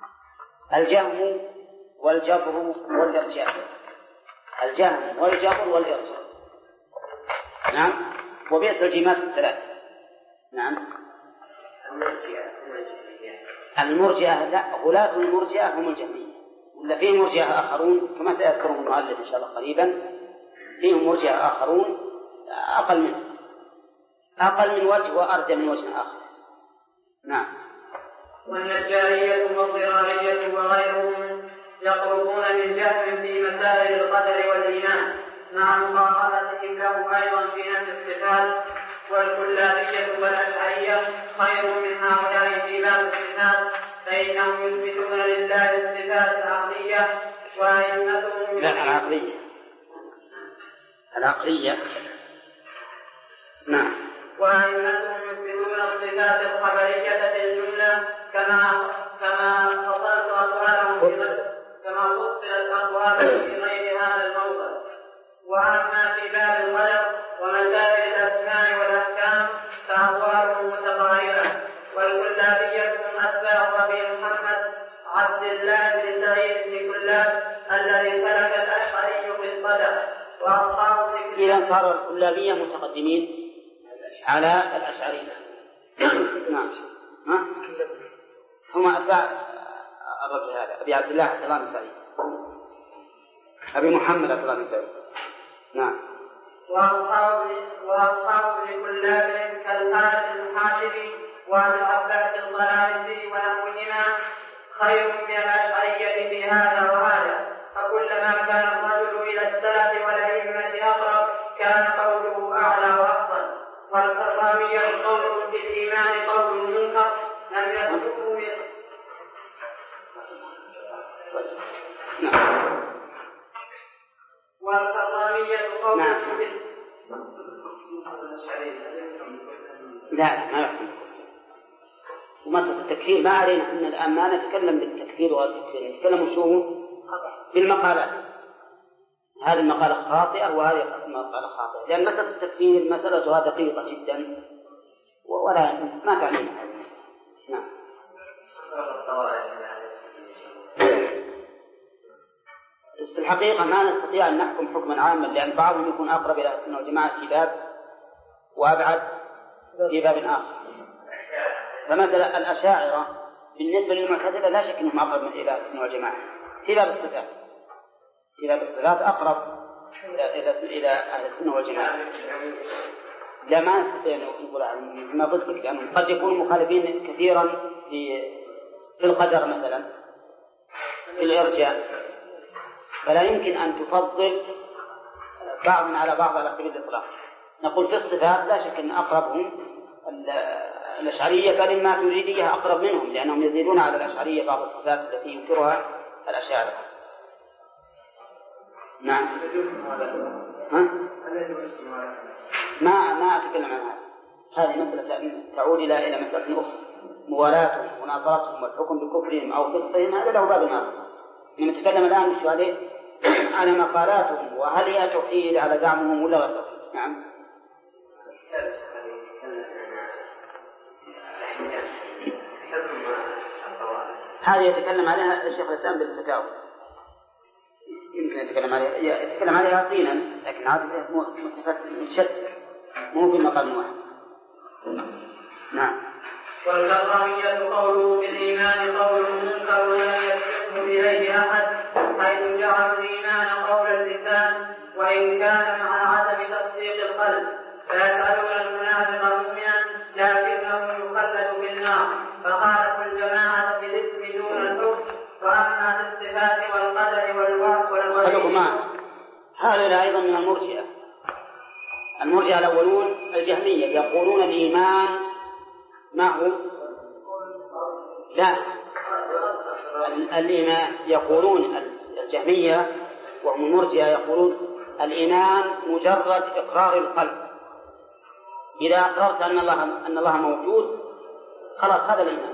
الجهم والجبر والإرجاء. الجهم والجبر والإرجاء. نعم. وبيت الجماعات الثلاث. نعم. المرجئة لا، غلاة المرجئة هم الجهمية، ولا فيه مرجئة آخرون كما سيذكرهم المؤلف إن شاء الله قريبا. فيهم مرجئة آخرون أقل منه، أقل من وجه وأرجى من وجه آخر. نعم. والنجارية والضرارية وغيرهم يقربون من جهل في مسائل القدر والإيمان مع مقارنتهم له أيضا في نفس الصفات. والكلابية والأشعرية خير من هؤلاء في باب الصفات، فإنهم يثبتون لله الصفات العقلية وأئمتهم لا العقلية العقلية نعم. وأئمتهم يثبتون الصفات الخبرية في الجملة كما كما فصلت أقوالهم كما فصلت أقوالهم في غير هذا الموضع. وأما في باب القدر ومسائل الأسماء والأحكام فأقوالهم متقاربة. والكلابية هم أتباع أبي محمد عبد الله بن سعيد بن كلاب الذي ترك الأشعري في القدر وأصحاب. إذا صاروا الكلابية متقدمين على الأشعرية. نعم. ها؟ هم أتباع الرجل هذا أبي عبد الله عبد الله بن سعيد أبي محمد عبد الله بن سعيد. نعم. وأصحاب وأصحاب كلاب كالحارث المحاسبي وأبي العباس الطلالسي ونحوهما خير من الأشعرية في هذا وهذا. فكلما كان الرجل إلى السلف والأئمة أقرب كان قوله أعلى وأفضل. والكرامية قول في الإيمان قول منكر لم يسبقه. نعم. والكرامية قول نعم. لا ما يحكم. ومسألة التكفير ما علينا أن الآن ما نتكلم بالتكفير والتكفير، نتكلم شو بالمقالات. هذه المقالة خاطئة وهذه المقالة خاطئة، لأن مسألة التكفير مسألتها دقيقة جدا ولا ما تعنينا. نعم. في الحقيقة ما نستطيع أن نحكم حكما عاما، لأن بعضهم يكون أقرب إلى السنة والجماعة في باب وأبعد في باب آخر. فمثلا الأشاعرة بالنسبة للمعتزلة لا شك أنهم أقرب إلى السنة والجماعة في باب الصفات، في باب الصفات أقرب إلى إلى أهل السنة والجماعة. لا ما نستطيع أن نقول ما قلت لك، لأنهم قد يكونوا مخالفين كثيرا في في القدر مثلا، في الإرجاء، فلا يمكن أن تفضل بعض على بعض على سبيل الإطلاق. نقول في الصفات لا شك أن أقربهم الأشعرية، بل ما تريديها أقرب منهم، لأنهم يزيدون على الأشعرية بعض الصفات التي ينكرها الأشاعرة. نعم. ها؟ ما ما أتكلم عن هذا. هذه مسألة تعود إلى إلى مسألة أخرى، موالاتهم وناظرتهم والحكم بكفرهم أو فسقهم، هذا له باب آخر. نتكلم الآن مش عليه على مقالاتهم وهل هي توحيد على زعمهم ولا غير توحيد. نعم. هذه يتكلم عليها الشيخ الإسلام بالفتاوى، يمكن يتكلم عليها يتكلم عليها طينا، لكن هذا متشتت مو في مقام واحد. نعم. والكرامية قوله بالإيمان قول منكر لا يسبقه إليه أحد، حيث جعل الإيمان قول اللسان وإن كان مع عدم تصديق القلب، فيسألون المنافق مؤمنا لكنه يخلد بالنار، فخالفوا الجماعة في الاسم دون الحكم. وأما في الصفات والقدر والوصف والغيب هذا أيضا من المرجئة. المرجئة الأولون الجهمية يقولون الإيمان ما هو؟ لا، الإيمان يقولون الجهمية وهم المرجئة يقولون الإيمان مجرد إقرار القلب. إذا أقررت أن الله أن الله موجود خلاص هذا الإيمان.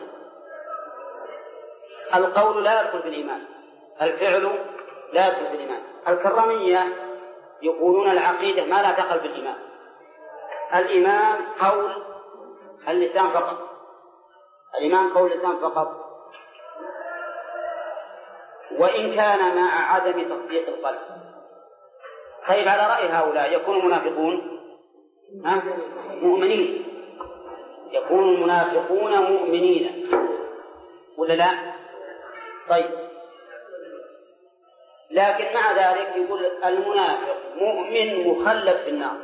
القول لا يدخل في الإيمان، الفعل لا يدخل في الإيمان. الكرامية يقولون العقيدة ما لا دخل في الإيمان. الإيمان قول اللسان فقط، الإيمان قول اللسان فقط. وإن كان مع عدم تصديق القلب. طيب على رأي هؤلاء يكون منافقون ها؟ مؤمنين، يكون المنافقون مؤمنين ولا لا؟ طيب لكن مع ذلك يقول المنافق مؤمن مخلد في النار.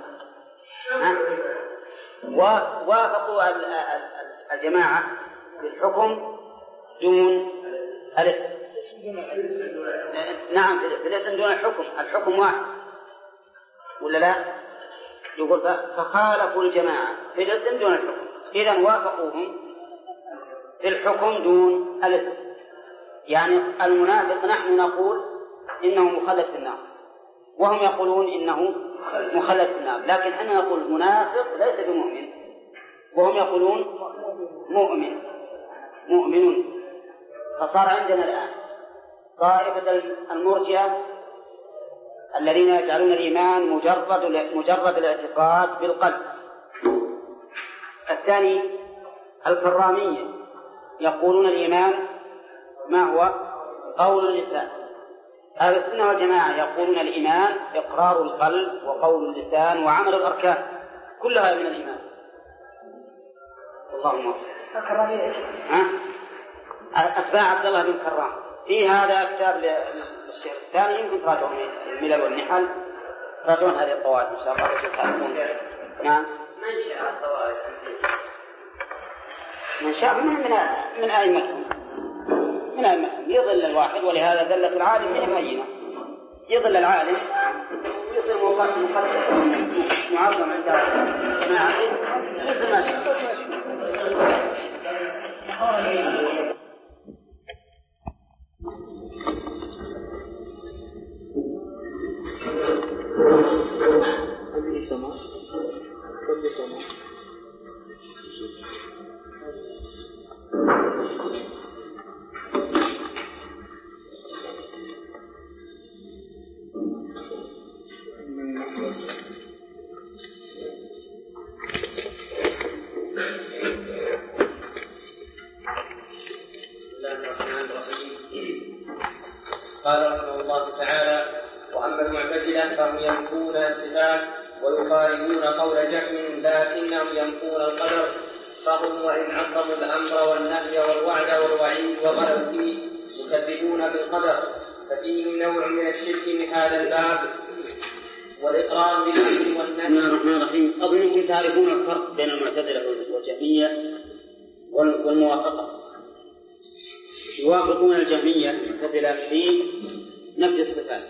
ووافقوا الجماعة بالحكم دون الاسم. نعم في الاسم دون الحكم، الحكم واحد ولا لا؟ يقول فخالفوا الجماعة في الاسم دون الحكم، إذن وافقوهم في الحكم دون الاسم. يعني المنافق نحن نقول إنه مخلد في النار وهم يقولون إنه مخلد في النار، لكن احنا نقول منافق ليس بمؤمن وهم يقولون مؤمن مؤمنون. فصار عندنا الآن طائفة المرجئة الذين يجعلون الإيمان مجرد مجرد الاعتقاد بالقلب. الثاني الكرامية يقولون الإيمان ما هو قول اللسان. أهل السنة والجماعة يقولون الإيمان إقرار القلب وقول اللسان وعمل الأركان، كلها من الإيمان. اللهم ها أتباع عبد الله بن كرام في هذا كتاب للشيخ الثاني، يمكن تراجعون الملل والنحل، تراجعون هذه الطوائف إن شاء الله. نعم منشأ الطوائف منشأ من من من أئمتهم من أئمتهم يضل الواحد، ولهذا دلت العالم به بينة. يضل العالم يصير مقدم معظم عند جماعة مثل ما شاء. قال رحمه الله تعالى: وأما المعتزلة فهم ينفون الصفات ويقارنون قول جهم، لكنهم ينفون القدر، فهم وإن عظموا الأمر والنهي والوعد والوعيد وغلوا فيه يكذبون بالقدر، ففيهم نوع من الشرك من هذا الباب والإقرار بالأمر والنهي. بسم الله الرحمن الرحيم. أظنكم تعرفون الفرق بين المعتزلة والجهمية والموافقة. يوافقون الجهمية المعتزلة في نفي الصفات،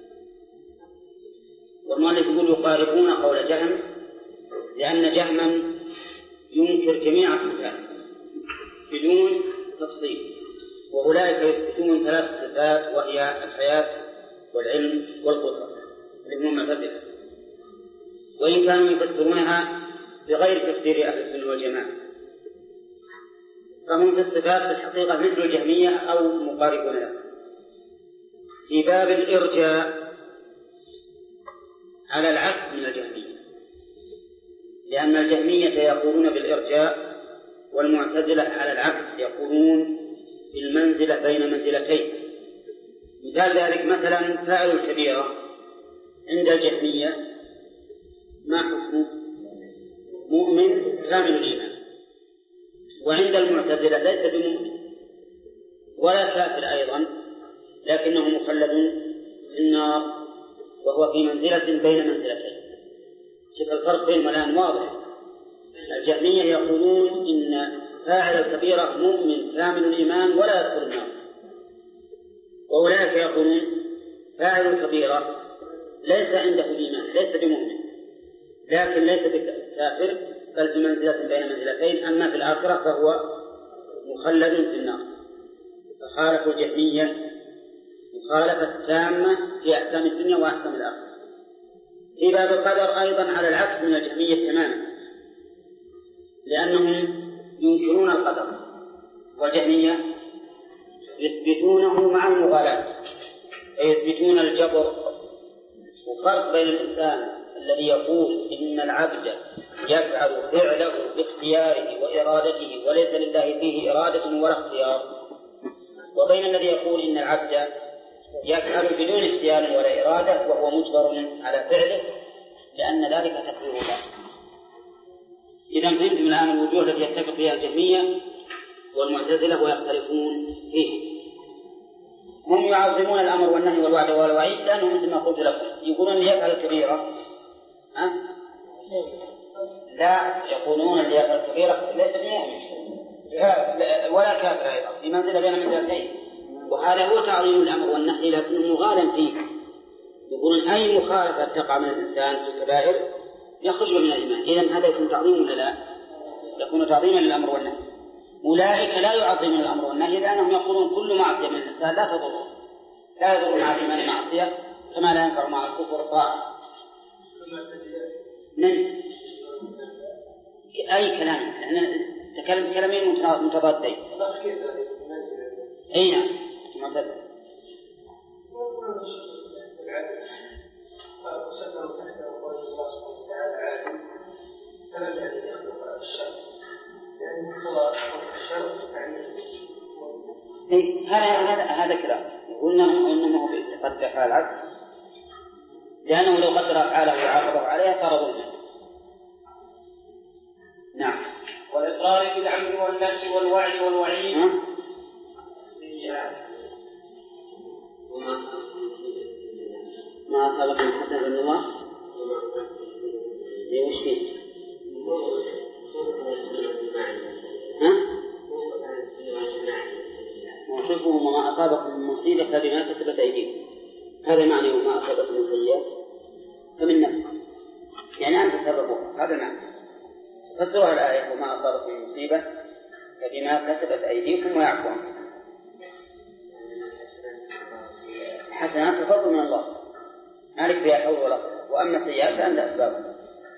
والمؤلف يقول يقاربون قول جهم لأن جهما ينكر جميع الصفات بدون تفصيل، وأولئك يثبتون ثلاث صفات وهي الحياة والعلم والقدرة اللي هم المعتزلة، وإن كانوا يفسرونها بغير تفسير أهل السنة والجماعة، فهم في الصفات في الحقيقة مثل الجهمية أو مقاربون لها. في باب الإرجاء على العكس من الجهمية، لأن الجهمية يقولون بالإرجاء والمعتزلة على العكس يقولون بالمنزلة بين منزلتين. مثال ذلك مثلا فاعل الكبيرة عند الجهمية ما حكمه؟ مؤمن كامل الإيمان، وعند المعتزلة ليس بمؤمن ولا كافر أيضا، لكنه مخلد في النار وهو في منزلة بين منزلتين. شوف الفرق بينهم الآن واضح. الجهمية يقولون إن فاعل الكبيرة مؤمن كامل الإيمان ولا يدخل النار، وأولئك يقولون فاعل الكبيرة ليس عنده إيمان، ليس بمؤمن، لكن ليس بكافر، بل في منزلة بين منزلتين، أما في الآخرة فهو مخلد في النار. فخالفوا الجهمية مخالفة تامة في أحكام الدنيا وأحكام الآخرة. في باب القدر أيضا على العكس من الجهمية تماما، لأنهم ينكرون القدر، والجهمية يثبتونه مع المغالاة، يثبتون الجبر. وفرق بين الإنسان الذي يقول إن العبد يفعل فعله باختياره وإرادته وليس لله فيه إرادة ولا اختيار، وبين الذي يقول إن العبد يفعل بدون اختيار ولا إرادة وهو مجبر على فعله لأن ذلك تقدير له. إذا فهمت من الآن الوجوه التي يتفق فيها الجهمية والمعتزلة ويختلفون فيه. هم يعظمون الأمر والنهي والوعد والوعيد لأنهم مثل ما قلت لكم يقولون ليفعل كبيرة أه؟ لا، يقولون ليفعل كبيرة ليس بمؤمن ولا كافر أيضا، في منزلة بين منزلتين، وهذا هو تعظيم الأمر والنهي لكنه مغالم فيه. يقولون أي مخالفة تقع من الإنسان في الكبائر يخرج من الإيمان. إذن هذا يكون تعظيم ولا لا؟ يكون تعظيما للأمر والنهي. أولئك لا يعظمون الأمر والنهي لأنهم يقولون كل معصية من الإنسان لا تضر، لا يضر مع الإيمان معصية كما لا ينفع مع الكفر طاعة. من أي كلام؟ احنا نتكلم كلامين متضادين. أي نعم متضاد. هذا هذا هذا كلام. قلنا إنه قد أفعال عبد لأنه لو قدر أفعاله وعاقبه عليها صار ظلما. نعم. والإقرار بالعمد والنفس والوعد والوعيد ما أصابك من حسن من الله يوش فيه ها؟ وشوفوا ما أصابك من مصيبة فبما كسبت أيديكم، هذا معنى وما أصابك من سيئة فمن نفسك، يعني أنت سببها، هذا معنى. فسرها الآية وما أصابك من مصيبة فبما كسبت أيديكم ويعفو عنكم. حسنات فضل من الله ما لك فيها حول ولا قوة، وأما سيئات فأنت أسبابها.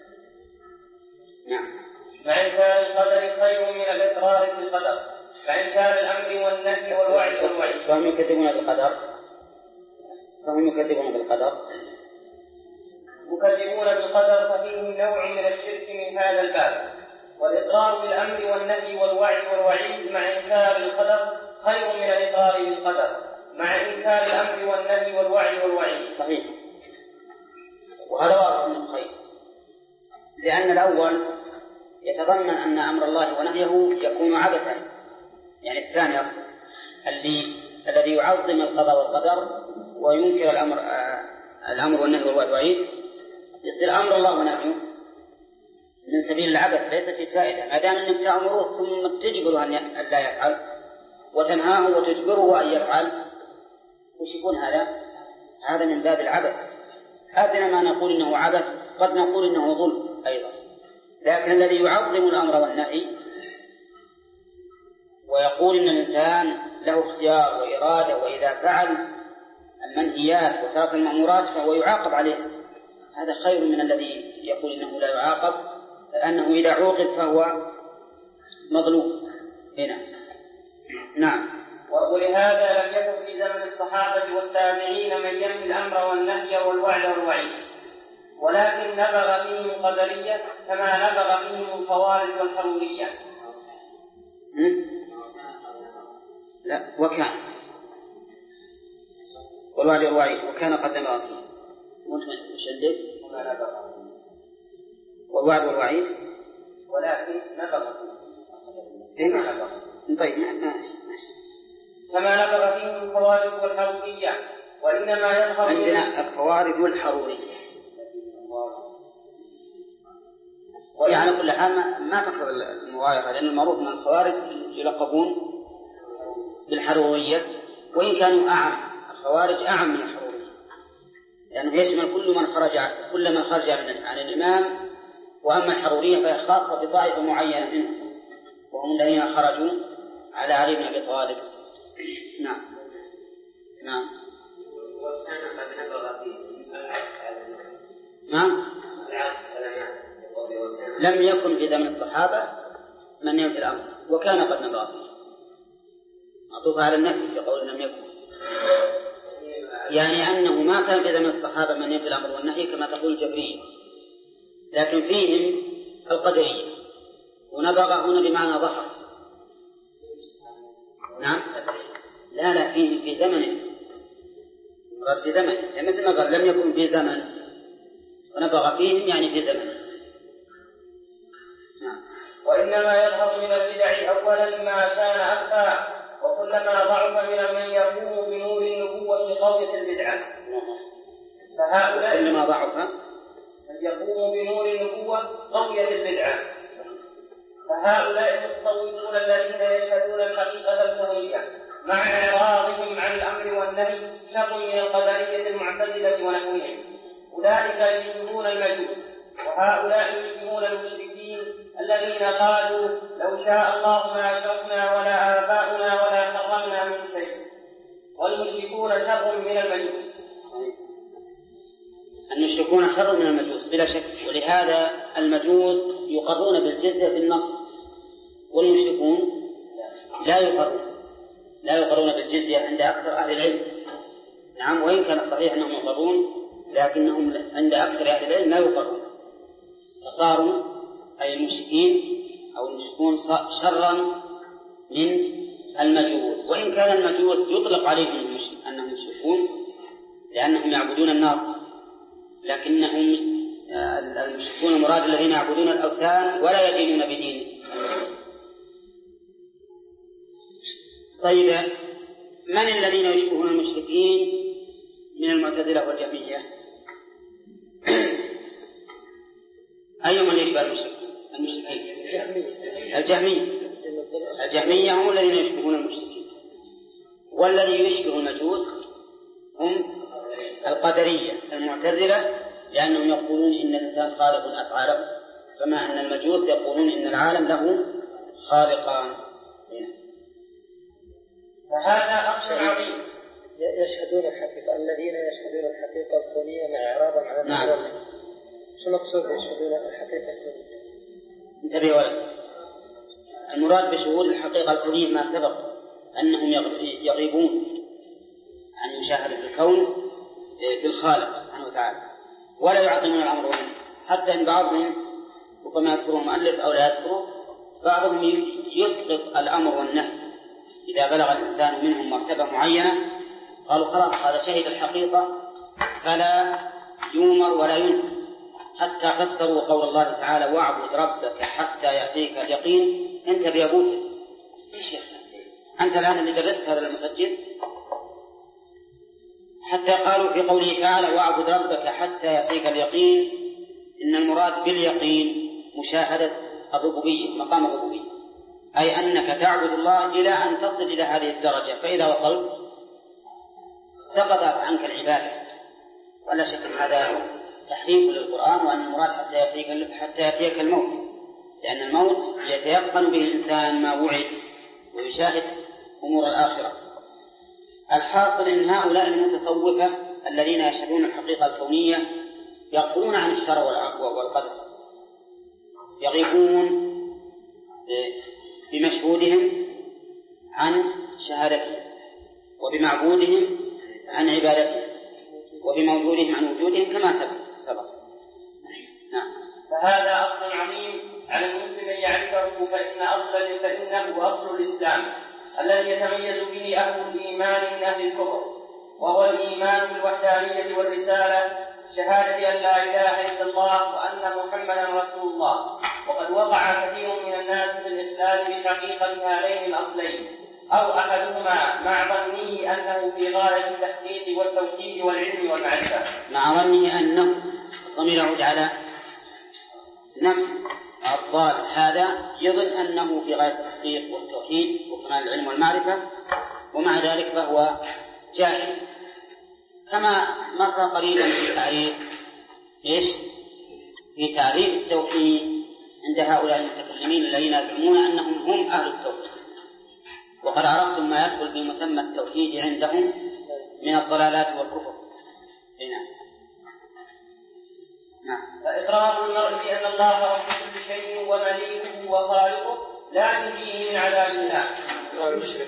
نعم. فإنكار القدر خير من الإقرار بالقدر، فإنكار الأمر والنهي والوعد والوعيد. فهم يكذبون بالقدر، فهم يكذبون بالقدر مكذبون بالقدر ففيهم نوع من الشرك من هذا الباب. والإقرار بالأمر والنهي والوعد والوعيد مع إنكار القدر خير من الإقرار بالقدر مع إنكار الأمر والنهي والوعد والوعيد. صحيح، وهذا واضح من الخير، لأن الأول يتضمن أن أمر الله ونهيه يكون عبثا، يعني الثاني اللي الذي يعظم القضاء والقدر وينكر الأمر آه الأمر والنهي والوعد والوعيد يصير أمر الله ونهيه من سبيل العبث ليس في فائدة، ما دام أنك تأمره ثم تجبره أن لا يفعل وتنهاه وتجبره أن يفعل، وش يكون هذا؟ هذا من باب العبث. أدنى ما نقول إنه عبث قد نقول إنه ظلم أيضا، لكن الذي يعظم الأمر والنهي ويقول إن الإنسان له اختيار وإرادة، وإذا فعل المنهيات وترك المأمورات فهو يعاقب عليه، هذا خير من الذي يقول إنه لا يعاقب، لأنه إذا عوقب فهو مظلوم هنا. نعم. ولهذا لم يكن في زمن الصحابة والتابعين من ينهي الأمر والنهي والوعد والوعيد، ولكن نبغ فيهم القدرية كما نبغ فيهم الخوارج والحرورية. لا وكان والوعد والوعيد وكان قد نبغ فيه مشدد والوعد والوعيد ولكن نبغ فيه. طيب كما نبغ فيهم الخوارج والحرورية، وإنما يظهر عندنا الخوارج والحرورية. يعني كل حال ما تقصد المغايرة، لأن المعروف من الخوارج يلقبون بالحرورية وإن كانوا أعم، الخوارج أعم من الحرورية لأنه يشمل كل من خرج كل من خرج عن الإمام، وأما الحرورية فهي خاصة بطائفة معينة منهم وهم الذين خرجوا على علي بن أبي طالب. نعم. نعم. نعم. لم يكن في زمن الصحابة من ينفي الأمر وكان قد نبغى فيه، معطوف على النفي في قول لم يكن، يعني أنه ما كان في زمن الصحابة من ينفي الأمر والنهي كما تقول الجبرية، لكن فيهم القدرية، ونبغى هنا بمعنى ظهر. نعم. لا لا فيه في زمنه مراد في زمن، يعني مثل ما قال لم يكن في زمن ونبغى فيهم يعني في زمن. نعم. وإنما يظهر من البدع أولا ما كان أخفى، وكلما ضعف من من يقوم بنور النبوة قوية البدعة. فهؤلاء كلما ضعف من يقوم بنور النبوة قوية البدعة. فهؤلاء المتصوفون الذين يشهدون الحقيقة الكونية مع إعراضهم عن الأمر والنهي شر من القدرية المعتزلة ونحوهم. أولئك يشبهون المجوس، وهؤلاء يشبهون المشركين الذين قالوا لو شاء الله ما أشركنا ولا آباؤنا ولا حرمنا من شيء. والمشركون شر من المجوس. المشركون شر من المجوس بلا شك، ولهذا المجوس يقرون بالجزية بالنص، والمشركون لا يقرون لا يقرون بالجزية عند أكثر أهل العلم. نعم، وإن كان صحيح أنهم يقرون لكنهم عند أكثر أهل العلم لا يقرون، فصاروا أي المشركين أو المشركون شرا من المجوس. وإن كان المجوس يطلق عليهم أنهم مشركون لأنهم يعبدون النار، لكنهم المشركون المراد الذين يعبدون الأوثان ولا يدينون بدين. طيب، من الذين يشبهون المشركين من المعتزلة والجهمية؟ أي من يشبه المشركين؟ الجهمية. الجهمية هم الذين يشبهون المشركين، والذي يشبه المجوس هم القدرية المعتزلة، لأنهم يقولون إن الإنسان خالق أفعاله، كما أن المجوس يقولون إن العالم له خالقان. فهذا أمر عظيم. يشهدون الحقيقة، الذين يشهدون الحقيقة الكونية مع إعراض على نعم. شو مقصود يشهدون الحقيقة الكونية؟ انتبه ولد، المراد بشهود الحقيقة الكونية ما سبق أنهم يغيبون عن مشاهدة الكون بالخالق سبحانه وتعالى، ولا يعطون الأمر منه، حتى إن بعضهم ربما يذكره المؤلف أو لا يذكره، بعضهم يسقط الأمر والنهي إذا بلغ الإنسان منهم مرتبة معينة، قالوا خلاص هذا شهد الحقيقة فلا يؤمر ولا ينهى، حتى فسروا قول الله تعالى واعبد ربك حتى يأتيك اليقين. أنت بيبوك أنت الآن اللي درست هذا المسجل، حتى قالوا في قوله تعالى واعبد ربك حتى يأتيك اليقين إن المراد باليقين مشاهدة الربوبية، مقام الربوبية، أي أنك تعبد الله إلى أن تصل إلى هذه الدرجة، فإذا وصلت سقطت عنك العبادة. ولا شك هذا تحريف للقرآن، وأن المراد حتى يأتيك حتى يأتيك الموت، لأن الموت يتيقن به الإنسان ما وعد ويشاهد أمور الآخرة. الحاصل أن هؤلاء المتصوفة الذين يشهدون الحقيقة الكونية يغفلون عن الشرع والقدر، يغيبون بمشهودهم عن شهادتهم، وبمعبودهم عن عبادتهم، وبموجودهم عن وجودهم كما سبق. نعم. فهذا أصل عظيم على المسلم أن يعرفه، فإن أصل فإنه أصل الإسلام الذي يتميز به أهل الإيمان من أهل الكفر، وهو الإيمان بالوحدانية والرسالة، شهادة أن لا إله إلا الله وأن محمدا رسول الله. وقد وقع كثير من الناس في الإسلام بحقيقة هذين الأصلين أو أحدهما مع ظنه أنه في غاية التحقيق والتوحيد والعلم والمعرفة. مع ظنه أنه ضمير يعود على نفس الضال، هذا يظن أنه في غاية التحقيق والتوحيد وكمال العلم والمعرفة، ومع ذلك فهو جاهل. كما مر قريبا في تعريف إيش؟ في تعريف التوحيد عند هؤلاء المتكلمين الذين يزعمون أنهم هم أهل التوحيد، وقد عرفتم ما يدخل في مسمى التوحيد عندهم من الضلالات والكفر. نعم. نعم. فإقرار المرء بأن الله رب كل شيء ومليكه وخالقه لا ينجيه من عذاب الله. مشرك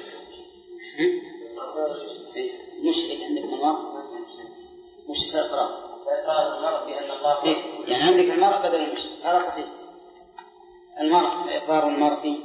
مشرك عندك المرء مشرك إقرار. فإقرار المرء بأن الله إيه؟ يعني عندك المرء بدل المشرك، هذا صحيح. المرء إقرار المرء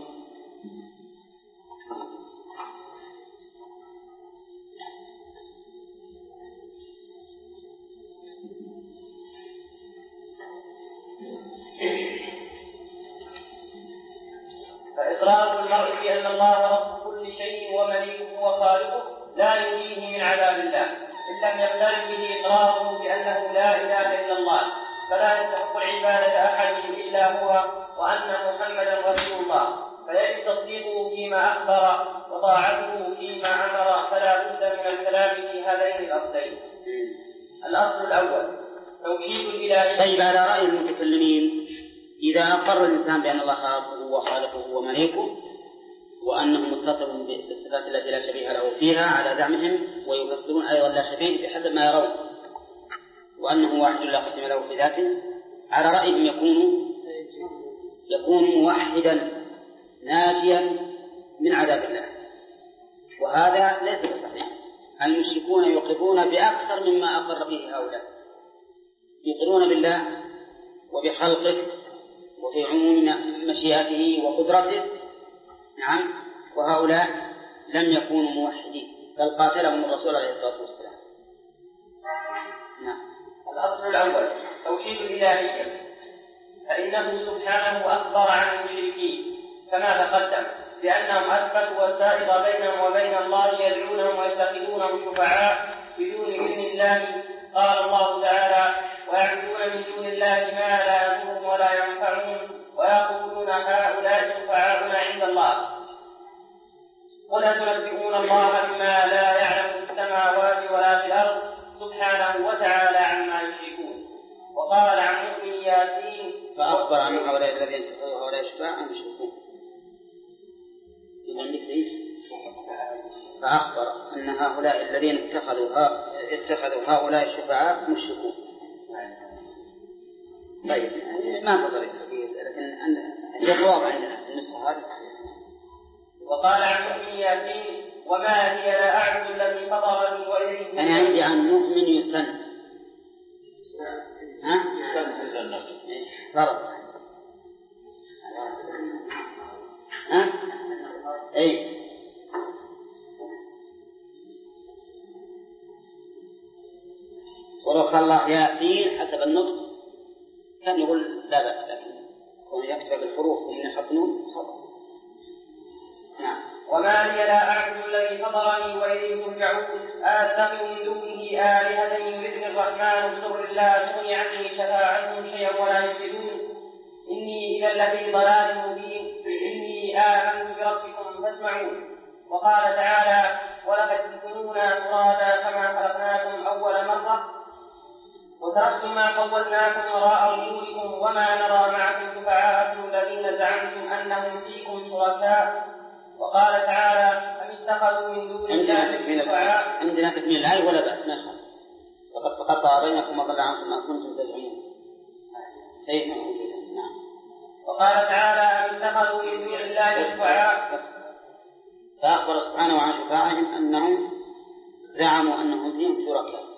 وإقرار المرء بأن الله رب كل شيء ومليكه وخالقه لا ينجيه من عذاب الله إن لم يقترن به إقراره بأنه لا إله إلا الله فلا يستحق العبادة أحد إلا هو وأن محمدا رسول الله، فيجب تصديقه فيما أخبر وطاعته فيما أمر، فلا بد من الكلام في هذين الأصلين. الأصل الأول توحيد الإلهية. طيب، على رأي المتكلمين إذا أقر الإنسان بأن الله خالقه وخالقه ومليكه وأنه متصف بالصفات التي لا شبيه له فيها على زعمهم، ويفسرون أيضا لا شبيه بحسب ما يرون، وأنه واحد لا قسم له في ذاته، على رأيهم يكون يكون موحدا ناجيا من عذاب الله، وهذا ليس بصحيح. المشركون يقرون بأكثر مما أقر به هؤلاء، يقرون بالله وبخلقه وفي عموم مشيئته وقدرته، نعم، وهؤلاء لم يكونوا موحدين بل قاتلهم الرسول عليه الصلاة والسلام. نعم. الأصل الأول توحيد الإلهية، فإنه سبحانه أخبر عن المشركين كما تقدم بأنهم أثبتوا وسائط بينهم وبين الله يدعونهم ويتخذونهم شفعاء بدون إذن الله. قال الله تعالى: ويعبدون من دون الله ما لا يضرهم ولا ينفعهم ويقولون هؤلاء شفعاؤنا عند الله. قل أتنبئون الله بما لا يعلم في السماوات ولا في الأرض سبحانه وتعالى عما يشركون. وقال عن مؤمن ياسين: فأخبر عن هؤلاء الذين اتخذوا هؤلاء شفعاء مشركون. فأخبر أن هؤلاء الذين اتخذوا اتخذوا هؤلاء الشفعاء مشركون. طيب، ما تضر الحديث، لكن الجواب عندنا النسخة هذه صحيحة. وقال عن مؤمن ياسين: وما هي لا أعبد الذي فطرني وإليه. أنا عندي عن مؤمن يسن. ها؟ فرض. ها؟ أي. ولو قال الله ياسين حسب النطق كان يقول لا بأس، لكن كون يكتب بالحروف ومن يخبنون خطأ. نعم. وما لي لا أعبد الذي فطرني وإليه ترجعون، أتخذ من دونه آلهة يردني الرحمن بضر لا تغني عني شفاعتهم شيئا ولا يفسدون، إني إذا لفي ضلال مبين، إني آمنت بربكم فاسمعون. وقال تعالى: ولقد جئتمونا فرادا كما خلقناكم أول مرة وتركتم ما خولناكم وراء ظهوركم وما نرى معكم شفعاءكم الذين زعمتم أنهم فيكم شركاء. وقال تعالى: أم اتخذوا من دون الله شفعاء. عندنا تكميل الآية ولا بأس، ما يخالف. وقد تقطع بينكم وضل عنكم ما كنتم تزعمون. نعم. وقال تعالى: أم اتخذوا من دون الله شفعاء. فأخبر سبحانه عن شفاعهم أنهم زعموا أنهم فيهم شركاء.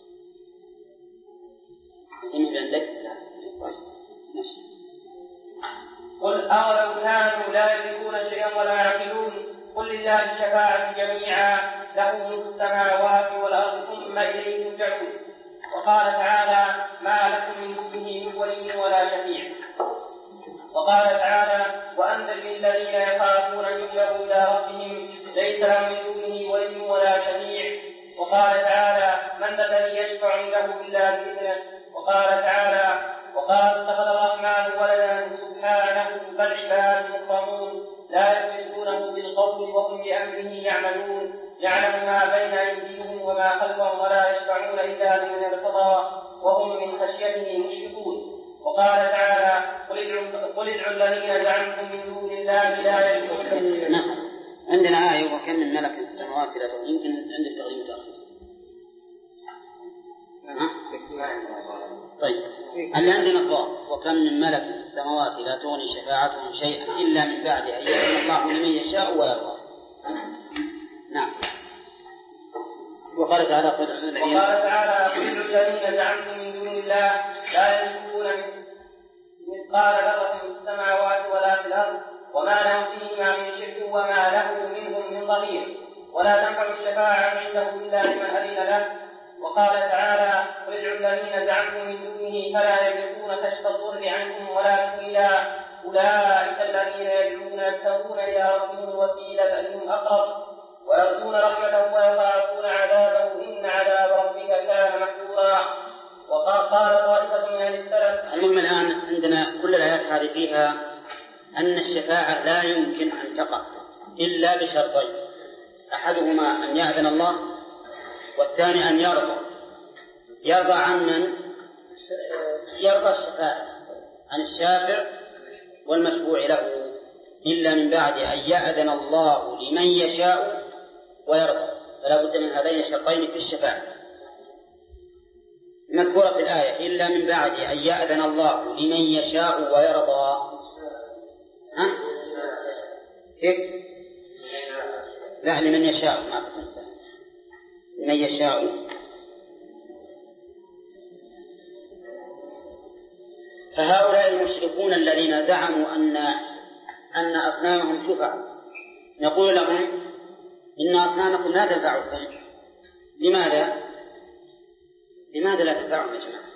قل أولو كانوا لا يملكون شيئا ولا يعقلون، قل لله الشفاعة جميعا له ملك السماوات والأرض ثم إليه ترجعون. وقال تعالى: ما لكم من دونه من ولي ولا شفيع. وقال تعالى: وأنذر للذين يخافون أن يحشروا إلى ربهم ليس لهم من دونه ولي ولا شفيع. وقال تعالى: من الذي يشفع عنده إلا بإذنه. وقال تعالى: وقال اتخذ الرحمن ولدا سبحانه بل عباد مكرمون لا يملكونه بالقول وهم بأمره يعملون، يعلم ما بين أيديهم وما خلفهم ولا يشفعون إلا لمن ارتضى وهم من خشيته مشركون. وقال تعالى: قل ادعوا الذين زعمتم من دون الله لا يملكون. نعم. عندنا آية: وكم من ملك في السماوات لا تغني. يمكن عند التغيير وتأخير. طيب، اللي عندنا صواب: وكم من ملك في السماوات لا تغني شفاعتهم شيئا إلا من بعد أن يأذن الله لمن يشاء ويرضى. نعم. وقال تعالى: قل ادعوا الذين زعمتم من دون الله لا يملكون مثقال ذرة في السماوات ولا في الأرض وما لهم فيهما من شرك وما له منهم من ظهير، ولا تنفع الشفاعة عنده إلا لمن أذن له. وقال تعالى: قل ادعوا الذين زعمتم من دونه فلا يملكون كشف الضر عنكم ولا تحويلا، أولئك الذين يدعون يبتغون إلى ربهم الوسيلة أيهم أقرب ويرجون رحمته ويخافون عذابه إن عذاب ربك كان محذورا. وقال قال طائفة من أهل السلف. المهم الآن عندنا كل الآيات هذه فيها أن الشفاعة لا يمكن أن تقع إلا بشرطين، أحدهما أن يأذن الله، والثاني أن يرضى. يرضى عن من؟ يرضى الشفاعة عن الشافع والمشفوع له، إلا من بعد أن يأذن الله لمن يشاء ويرضى. فلا بد من هذين الشرطين في الشفاعة مذكورة في الآية، إلا من بعد أن يأذن الله لمن يشاء ويرضى. ها؟ كيف؟ لا، لمن يشاء، ما أفهمت. لمن يشاء. فهؤلاء المشركون الذين زعموا أن أن أصنامهم شفعاء نقول لهم إن أصنامكم لا تنفعكم. لماذا؟ لماذا لا تنفعهم يا جماعة؟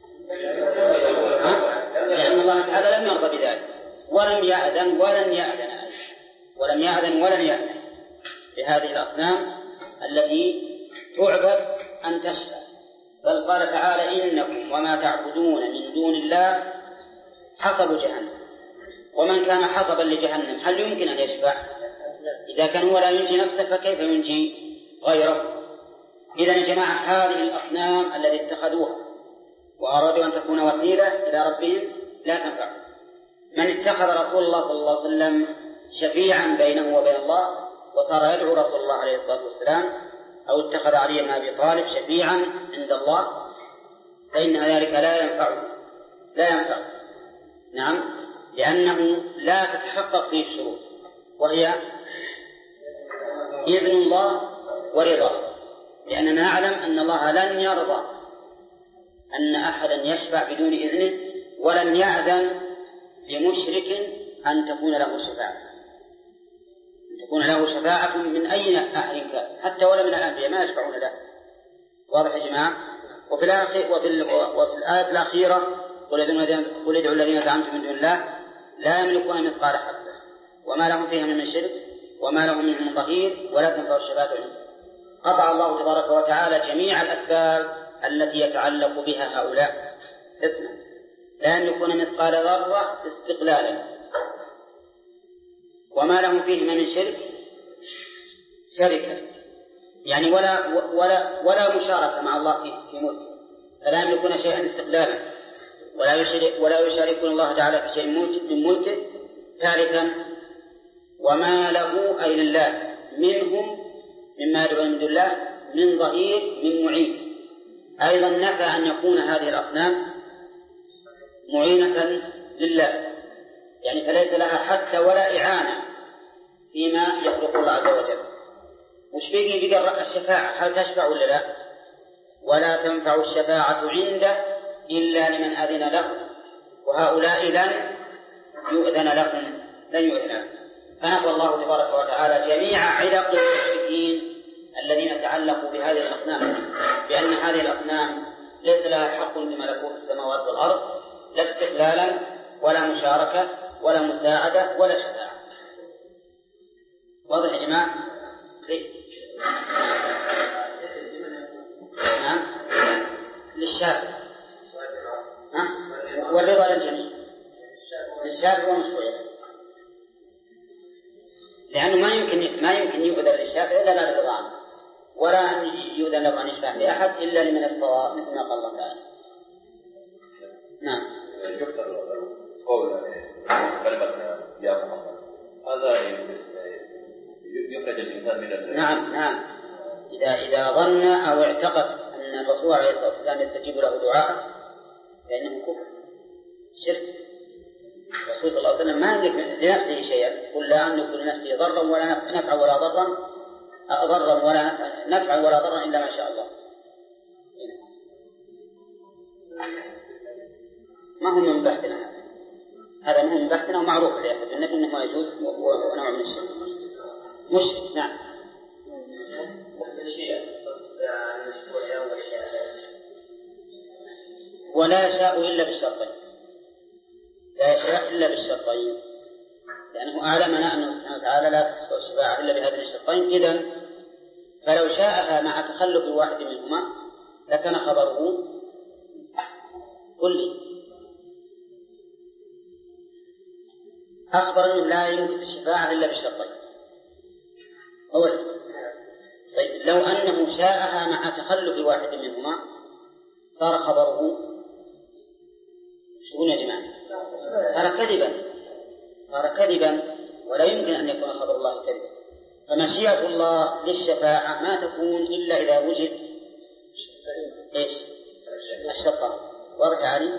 لأن الله تعالى لم يرضى بذلك، ولم يأذن ولن يأذن ولم يأذن ولن يأذن بهذه الأصنام التي تعبد أن تشفع. بل قال تعالى إنكم وما تعبدون من دون الله حصب جهنم. ومن كان حصبا لجهنم هل يمكن أن يشفع؟ إذا كان هو لا ينجي نفسه فكيف ينجي غيره؟ إذا يا جماعة هذه الأصنام التي اتخذوها وأرادوا أن تكون وسيلة إلى ربهم لا تنفع. من اتخذ رسول الله صلى الله عليه وسلم شفيعا بينه وبين الله وصار يدعو رسول الله عليه الصلاة والسلام، أو اتخذ علي بن أبي طالب شفيعا عند الله، فإن ذلك لا ينفع لا ينفع نعم، لأنه لا تتحقق فيه الشروط، وهي إذن الله ورضاه. لأننا نعلم أن الله لن يرضى أن أحدا يشفع بدون إذنه، ولن يأذن لمشرك أن تكون له شفاعة أن تكون له شفاعة من أي أحد كان، حتى ولا من الأنبياء ما يشفعون له. واضح يا جماعة؟ وفي الآخر وفي, وفي الآية الأخيرة قل ادعوا الذين زعمتم من دون الله لا يملكون مثقال حبة وما لهم فيها من شرك وما لهم منهم من ظهير ولا تنفع الشفاعة عنده. قطع الله تبارك وتعالى جميع الأسباب التي يتعلق بها هؤلاء. اسمع، لا يملكون مثقال ذرة استقلالا، وما لهم فيه من شرك شركة، يعني ولا ولا ولا مشاركة مع الله في ملكه، فلا يملكون شيئا استقلالا ولا يشارك ولا يشاركون الله تعالى في شيء من ملكه. ثالثا، وما له أي لله منهم مما يدعون من دون الله من ظهير من معين. أيضا نفى أن يكون هذه الأصنام معينة لله، يعني فليس لها حتى ولا إعانة فيما يخلق الله عز وجل. مش فيه بقى الشفاعة هل تشفع ولا لا؟ ولا تنفع الشفاعة عنده إلا لمن أذن له، وهؤلاء لن يؤذن لهم لن يؤذن لهم. فنفى الله تبارك وتعالى جميع علق المشركين الذين تعلقوا بهذه الأصنام، بأن هذه الأصنام ليس لها حق بملكوت السماوات والأرض، لا استقلالا ولا مشاركة ولا مساعدة ولا شفاعة. واضح يا جماعة؟ نعم، للشافع والرضا للجميع، للشافع والمشروع، لأنه ما يمكن ما يمكن يؤذن للشافع إلا لا رضا عنه، ولا يؤذن له أن يشفع بأحد إلا لمن الصواب مثل ما قال الله تعالى. نعم. قول كلمة يا محمد هذا يخرج الإنسان من نعم نعم إذا إذا ظن أو اعتقد أن الرسول عليه الصلاة والسلام يستجيب له دعاء فإنه كفر شرك. الرسول صلى الله عليه وسلم ما يملك لنفسه شيئا، قل لا أملك لنفسي ضرا ولا نفعا ولا ضرا ضرا ولا نفعا ولا ضرا إلا ما شاء الله. ما هو من بحثنا هذا، ما هو من بحثنا ومعروف لأحد النبي أنه يجوز ونوع من الشرك مشرك. نعم. ولا يشاء إلا بالشرطين، لا يشفع إلا بالشرطين، لأنه أعلمنا أنه سبحانه وتعالى لا تحصل الشفاعة إلا بهذين الشرطين. إذن فلو شاءها مع تخلف واحد منهما لكان خبره كلي. أخبر أنه لا يمكن الشفاعة إلا بالشرطين أولا. طيب لو أنه شاءها مع تخلف واحد منهما صار خبره شو يا جماعة؟ صار كذبا، صار كذبا، ولا يمكن أن يكون خبر الله كذبا. فمشيئة الله للشفاعة ما تكون إلا إذا وجد إيش؟ الشرطان. واضح علي؟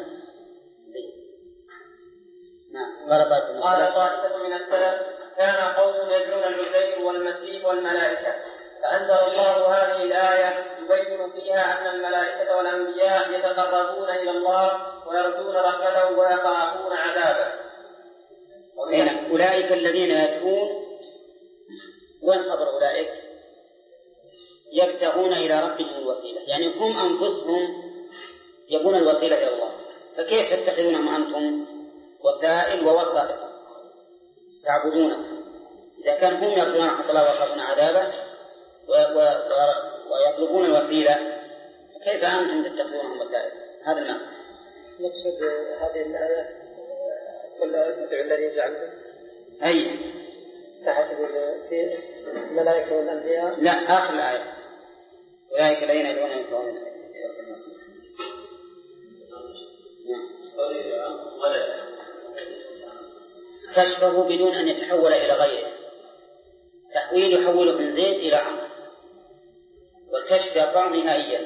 نعم. قال طائفة من السلف كان قوم يدعون العزير والمسيح والملائكة، فأنزل الله هذه الآية يبين فيها أن الملائكة والأنبياء يتقربون إلى الله ويرجون رحمته ويخافون عذابه. أولئك الذين يدعون، وين خبر أولئك؟ يبتغون إلى ربهم الوسيلة، يعني هم أنفسهم يبون الوسيلة إلى الله، فكيف تتخذونهم أنتم وسائل ووسائط تعبدونه؟ إذا كان هم يرجون رحمة الله ويخافون عذابه ويطلبون الوسيلة، كيف أنتم تتخذونهم وسائل؟ هذا المعنى. مقصد هذه الآية كل ادعوا الذين زعمتم أي تحت في الملائكة والأنبياء. لا، آخر الآية أولئك الذين يدعون يدعون إلى المسيح. كشفه بدون أن يتحول إلى غيره. تحويل يحوله من زيد إلى عمرو، والكشف يقع نهائيا.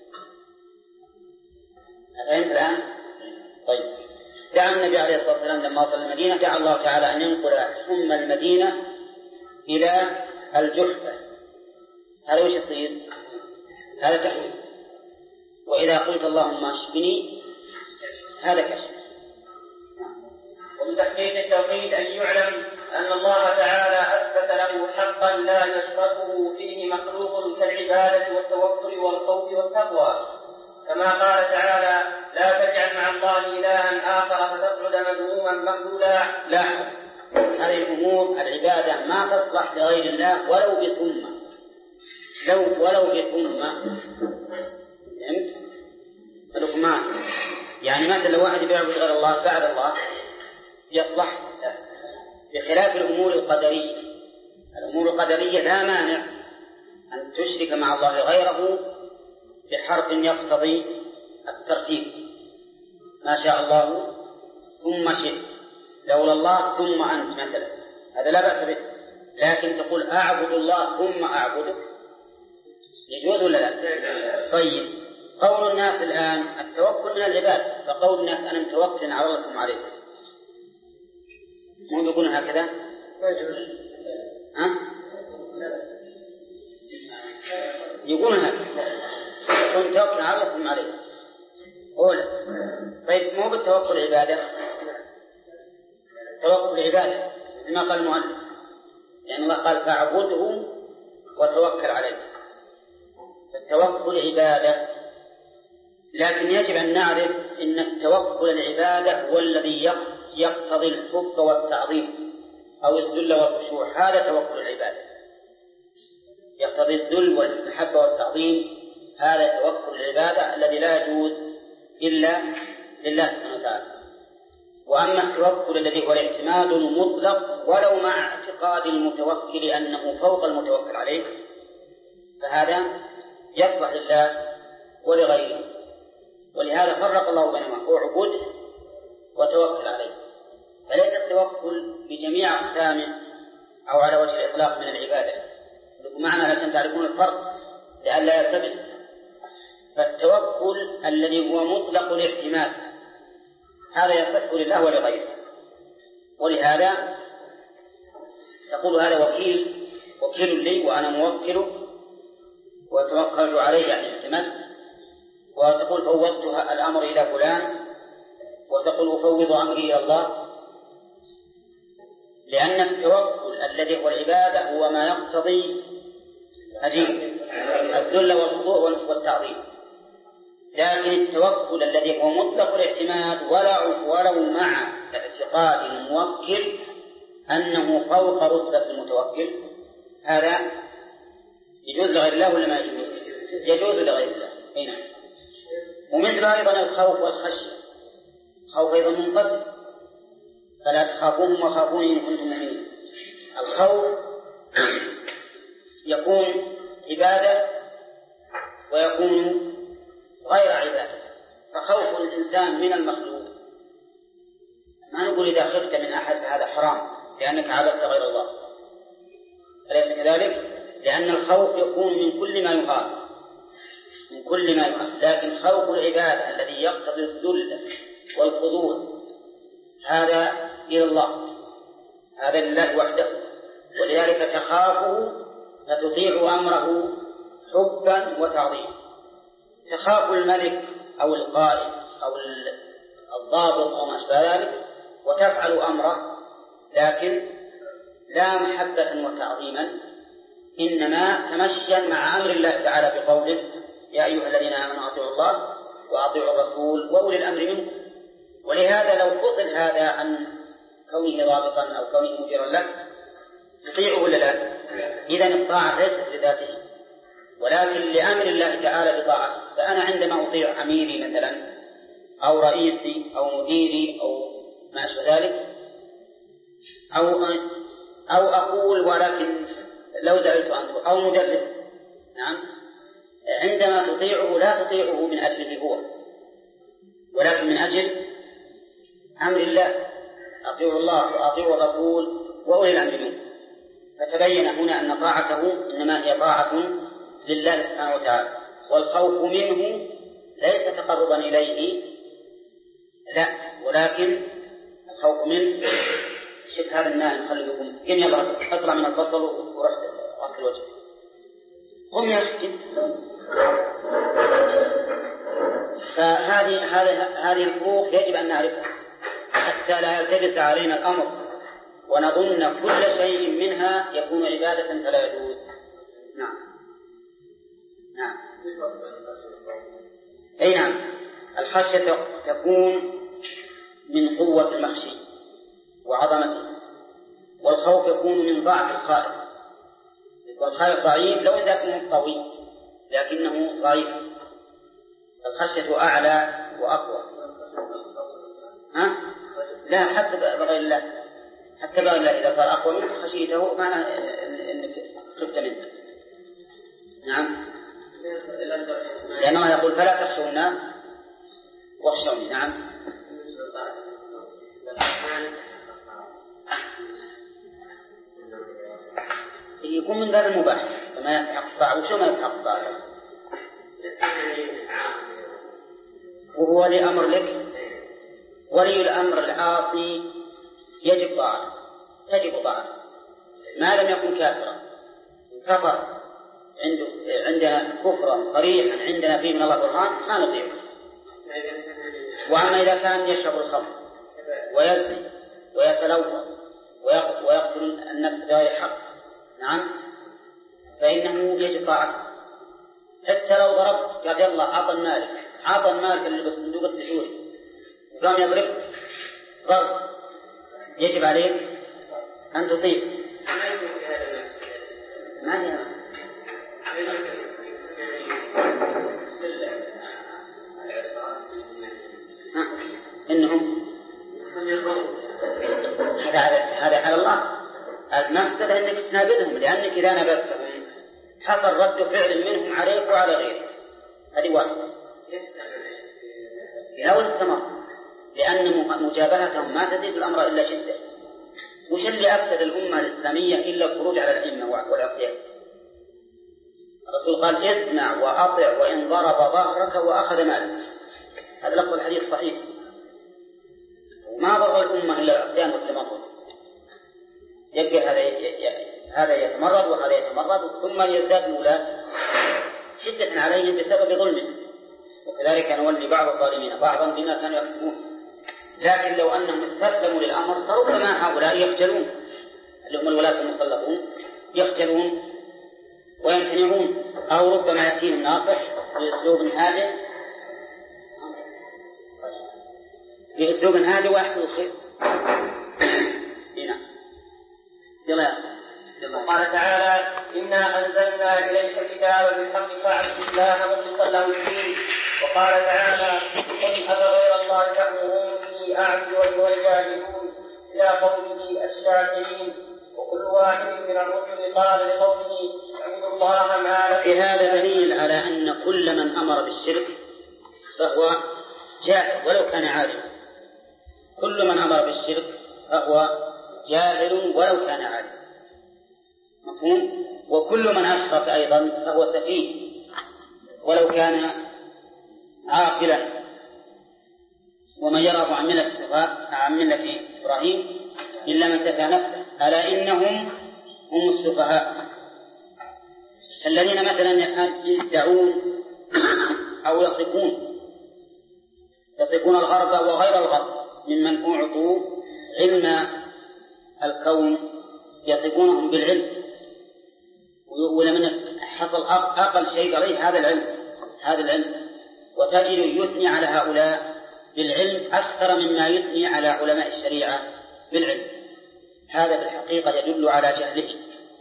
أفهمت الآن؟ طيب، دعا النبي عليه الصلاة والسلام لما وصل المدينة دعا الله تعالى أن ينقل حم المدينة إلى الجحفة. هذا وش يصير؟ هذا تحويل. وإذا قلت اللهم اشفني هذا كشف. ومن تحقيق التوحيد أن يعلم أن الله تعالى أثبت له حقا لا يشركه فيه مخلوق كالعبادة والتوكل والخوف والتقوى، كما قال تعالى لا تجعل مع الله إلها آخر فتقعد مذموما مخذولا. لا، هذه الأمور العبادة ما تصلح لغير الله ولو بثم، لو ولو بثم. فهمت؟ الرحمن يعني مثلا لو واحد يعبد غير الله بعد الله يصلح، بخلاف الأمور القدرية. الأمور القدرية لا مانع أن تشرك مع الله غيره بحرف يقتضي الترتيب، ما شاء الله ثم شئت، لولا الله ثم أنت مثلا، هذا لا بأس به. لكن تقول أعبد الله ثم أعبدك، يجوز ولا لا؟ طيب، قول الناس الآن التوكل من العباد، فقول الناس أنا متوكل على الله ثم عليكم، مو يقولون هكذا؟ ها؟ يقولون هكذا، يقولون توكل على الله ثم عليكم. أولا، طيب مو بالتوكل عبادة؟ التوكل عبادة كما قال المؤلف، لأن الله قال فاعبده وتوكل عليه، فالتوكل عبادة. لكن يجب أن نعرف أن التوكل العبادة هو الذي يقتضي الحب والتعظيم أو الذل والخشوع، هذا توكل العبادة، يقتضي الذل والمحبة والتعظيم، هذا توكل العبادة الذي لا يجوز إلا لله سبحانه وتعالى. وأما التوكل الذي هو الاعتماد المطلق ولو مع اعتقاد المتوكل أنه فوق المتوكل عليه، فهذا يصلح لله ولغيره. ولهذا فرق الله بينهما، هو عبوده وتوكل عليه. فليس التوكل بجميع أقسامه أو على وجه الإطلاق من العبادة، معنى عشان تعرفون الفرق لئلا يلتبس. فالتوكل الذي هو مطلق الاعتماد هذا يصح لله ولغيره، ولهذا تقول هذا وكيل وكيل لي وأنا موكله وتوكلت عليه يعني اعتمدت، وتقول فوضت الأمر إلى فلان، وتقول أفوض أمري إلى الله. لأن التوكل الذي هو العبادة هو ما يقتضي الذل والخضوع والتعظيم، لكن التوكل الذي هو مطلق الاعتماد ولو مع اعتقاد الموكل أنه فوق رتبة المتوكل، هذا يجوز لغير الله ولا ما يجوز؟ يجوز لغير الله. هنا ومثل أيضا الخوف والخشية، الخوف أيضا منقسم، فلا تخافوهم وخافوني إن كنتم مؤمنين. الخوف يكون عبادة ويكون غير عبادة. فخوف الإنسان من المخلوق، ما نقول إذا خفت من أحد فهذا حرام لأنك عبدت غير الله، أليس كذلك؟ لأن الخوف يكون من كل ما يخاف، من كل ما يخاف. لكن خوف العبادة الذي يقتضي الذل والخضوع هذا إلى الله، هذا لله وحده، ولذلك تخافه فتطيع أمره حبا وتعظيما. تخاف الملك أو القائد أو الضابط أو ما أشبه ذلك وتفعل أمره، لكن لا محبة وتعظيما، إنما تمشيا مع أمر الله تعالى بقوله يا أيها الذين آمنوا أطيعوا الله وأطيعوا الرسول وأولي الأمر منكم. ولهذا لو فصل هذا عن كونه ضابطا أو كونه مديرا له تطيعه ولا لا؟ إذن الطاعة ليست لذاته ولكن لأمر الله تعالى بطاعته. فأنا عندما أطيع أميري مثلا أو رئيسي أو مديري أو ما أشبه ذلك أو أو أقول ولكن لو زعلت أنت أو مدرس، نعم، عندما تطيعه لا تطيعه من أجله هو ولكن من أجل أمر الله. أطيعوا الله وأطيعوا الرسول وأولي الأمر منكم. فتبين هنا أن طاعته إنما هي طاعة لله سبحانه وتعالى. والخوف منه ليس تقربا إليه، لا، ولكن الخوف منه شف هذا الماء نخليكم كم يضرب أطلع من البصل ورحت غسل الوجه قم يا أخي. فهذه هذه الفروق يجب أن نعرفها حتى لا يلتبس علينا الأمر ونظن كل شيء منها يكون عبادة فلا يجوز. نعم نعم أي نعم. الخشية تكون من قوة المخشي وعظمته، والخوف يكون من ضعف الخائف. والخائف ضعيف لو إذا كان قوي لكنه ضعيف. الخشية أعلى وأقوى. ها؟ لا، حتى بغير الله، حتى بغير الله إذا صار أقوى منه خشيته معنى أنك خفت منه. نعم، لأنه يقول فلا تخشوا الناس واخشوني. نعم. يكون من باب المباح فما يستحق الطاعة. وشو ما يستحق الطاعة؟ وهو ولي أمر لك، ولي الأمر العاصي يجب طاعته، تجب طاعته ما لم يكن كافرا. كفر عنده عندنا كفرا صريحا عندنا فيه من الله برهان ما نطيعه. وأما إذا كان يشرب الخمر ويزني ويتلوى ويقتل النفس بغير حق، نعم، فإنه يجب طاعته. حتى لو ضربت قال يلا عطى المالك عطى المالك اللي بالصندوق التجوري وقام يضرب ضرب، يجب عليك أن تطيع. ما هي إنهم هذا هذا على الله. المفسدة أنك تنابذهم، لأنك إذا نبذتهم حصل رد فعل منهم عليك وعلى غيرك. هذه واحدة. لو استمر، لأن مجابهتهم ما تزيد الأمر إلا شدة. وش اللي أفسد الأمة الإسلامية إلا الخروج على الأئمة والعصيان؟ الرسول قال اسمع وأطع وإن ضرب ظهرك وأخذ مالك. هذا لفظ الحديث صحيح. وما ضر الأمة إلا العصيان والتمرد. يبقى هذا هذا يتمرد وهذا يتمرد ثم يزداد الولاة شدة عليهم بسبب ظلمهم. وكذلك نولي بعض الظالمين بعضا بما كانوا يكسبون. لكن لو أنهم استسلموا للأمر فربما هؤلاء يخجلون، اللي هم الولاة المسلطون يخجلون ويمتنعون، أو ربما يأتيهم ناصح بأسلوب هادئ بأسلوب هادئ ويحصل الخير. هنا يلا يلا. قال تعالى: إنا أنزلنا إليك الكتاب بالحق فاعبد الله مخلصا له الدين. وقال تعالى: قل أفغير الله تأمروني أعبد أيها الجاهلون، إلى قوله الشاكرين. وكل واحد من الرسل قال لقومه اعبدوا الله ما لكم. في هذا دليل على أن كل من أمر بالشرك فهو جاهل ولو كان عالما. كل من أمر بالشرك فهو جاهل ولو كان عالما، مفهوم؟ وكل من أشرك أيضا فهو سفيه ولو كان عاقلا. ومن يرغب عن ملة السفهاء عن ملة إبراهيم إلا من سفه نفسه ألا إنهم هم السفهاء. الذين مثلا يدعون أو يصفون يصفون الغرب وغير الغرب ممن أعطوا علم الكون، يصفونهم بالعلم، ولمن حصل أقل شيء عليه هذا العلم هذا العلم وتجد يثني على هؤلاء بالعلم أكثر مما يثني على علماء الشريعة بالعلم. هذا في الحقيقة يدل على جهله،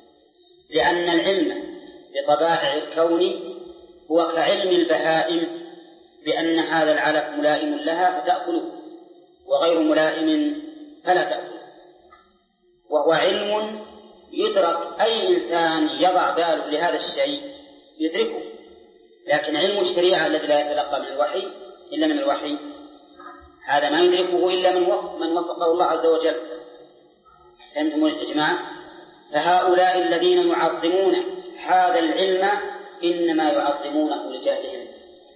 لأن العلم بطبائع الكون هو كعلم البهائم بأن هذا العلف ملائم لها فتأكله وغير ملائم فلا تأكله، وهو علم يدرك. أي إنسان يضع باله لهذا الشيء يدركه، لكن علم الشريعة الذي لا يتلقى من الوحي إلا من الوحي هذا ما يدركه إلا من وفق من وفقه الله عز وجل. فهمتم يا جماعة؟ فهؤلاء الذين يعظمون هذا العلم إنما يعظمونه لجهلهم،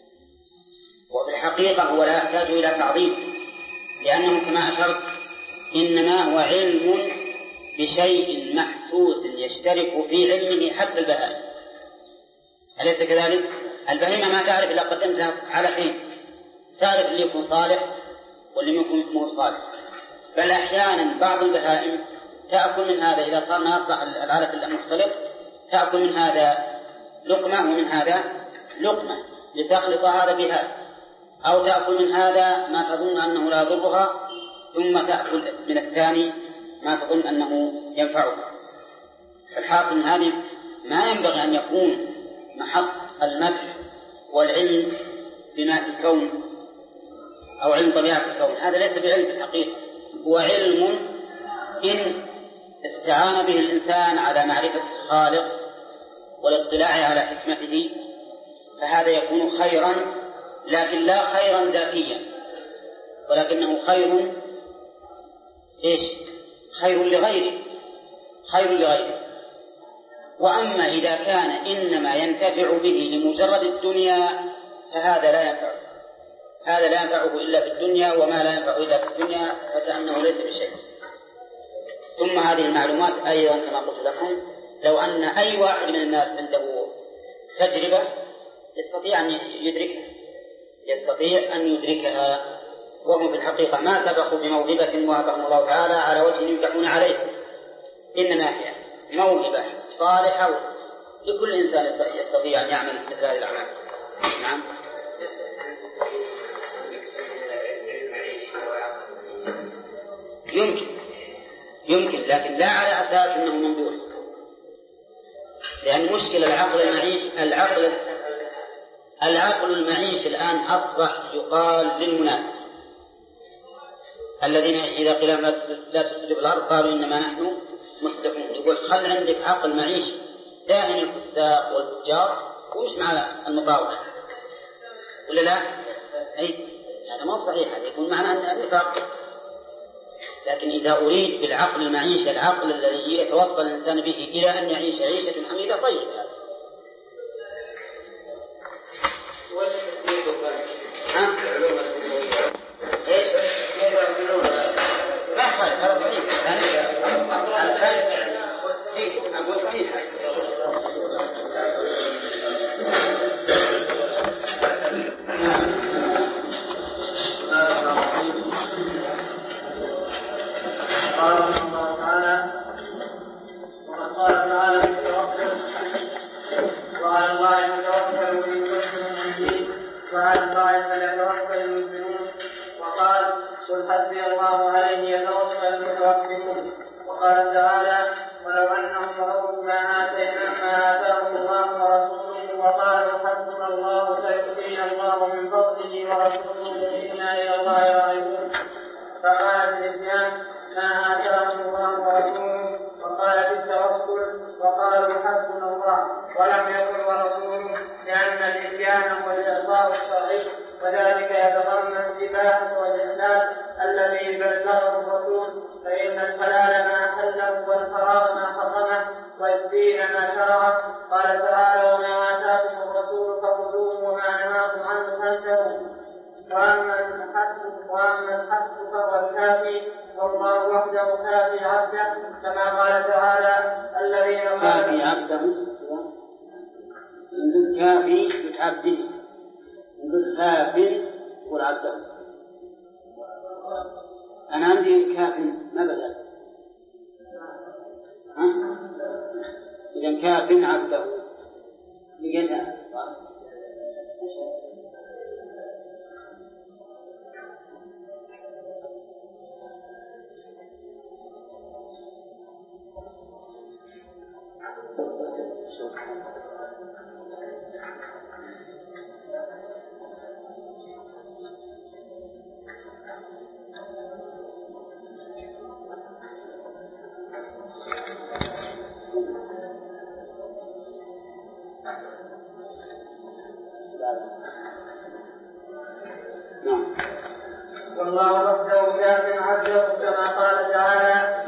وفي الحقيقة هو لا يحتاج إلى تعظيم، لأنه كما أشرت إنما هو علم بشيء محسوس يشترك في علمه حتى البهائم. أليس كذلك؟ البهيمة ما تعرف إلا قدمتها على حين، تعرف اللي يكون صالح واللي يكون مو صالح. بل أحيانا بعض البهائم تأكل من هذا إذا صار ناصح العلف المختلط، تأكل من هذا لقمة ومن هذا لقمة لتخلط هذا بهذا، أو تأكل من هذا ما تظن أنه لا يضرها ثم تأكل من الثاني ما تظن أنه ينفعها. الحاصل من هذه ما ينبغي أن يكون محط المدح والعلم بما في الكون أو علم طبيعة الكون، هذا ليس بعلم في الحقيقة، هو علم إن استعان به الإنسان على معرفة الخالق والاطلاع على حكمته فهذا يكون خيرا، لكن لا خيرا ذاتيا، ولكنه خير إيش؟ خير لغيره خير لغيره. وأما إذا كان إنما ينتفع به لمجرد الدنيا فهذا لا ينفعه، هذا لا ينفعه إلا في الدنيا، وما لا ينفعه إلا في الدنيا فكأنه ليس بشيء. ثم هذه المعلومات أيضا كما قلت لكم لو أن أي واحد من الناس عنده تجربة يستطيع أن يدركها يستطيع أن يدركها وهم في الحقيقة ما سبقوا بموهبة وهبهم الله تعالى على وجه يمدحون عليه، إنما هي موهبة صالحة لكل إنسان يستطيع أن يعمل مثل هذه الأعمال. نعم. يمكن يمكن لكن لا على أساس أنه ممدوح، لأن مشكلة العقل المعيش العقل العقل المعيش الآن أصبح يقال للمنافق الذين إذا قيل لهم لا تفسدوا في الأرض قالوا إنما نحن مصلحون. يقول خل عندك عقل معيش دائم الفساق والتجار ومش مع المطاوع ولا لا؟ أي هذا ما هو صحيح، هذا يكون معنى النفاق. لكن إذا أريد بالعقل المعيش العقل الذي يتوصل الإنسان به إلى أن يعيش عيشة حميدة طيب هذا. ها؟ إيش؟ ما خالف هذا صحيح. يعني إيه أقول صحيح. قال الله تعالى وقد قال تعالى التوكل وعلى الله يتوكل من كل من وعلى الله فليتوكل المؤمنون. وقال قل حسبي الله عليه يتوكل الرسول إنا إلى الله راغبون. فقال في الإسلام ما آتاهم الله ورسوله، وقال في التوكل وقالوا حسبنا الله، ولم يقل ورسوله، لأن الإتيان هو الإعطاء الشرعي، وذلك يتضمن الإباحة والإحلال الذي بلغه الرسول، فإن الحلال ما أحله والحرام ما حرمه والدين ما شرعه. قال تعالى وما آتاكم الرسول فخذوه وما نهاكم عنه فانتهوا. وأما الحسب وأما الحسب فهو الكافي، والله وحده كافي عبده، كما قال تعالى الذين كافي عبده عندك كافي عبده عندك كافي والعبده. أنا عندي كافي ما بدأ ها؟ إذا كافي عبده بقينا صح. والله وحده كاف عبده، كما قال تعالى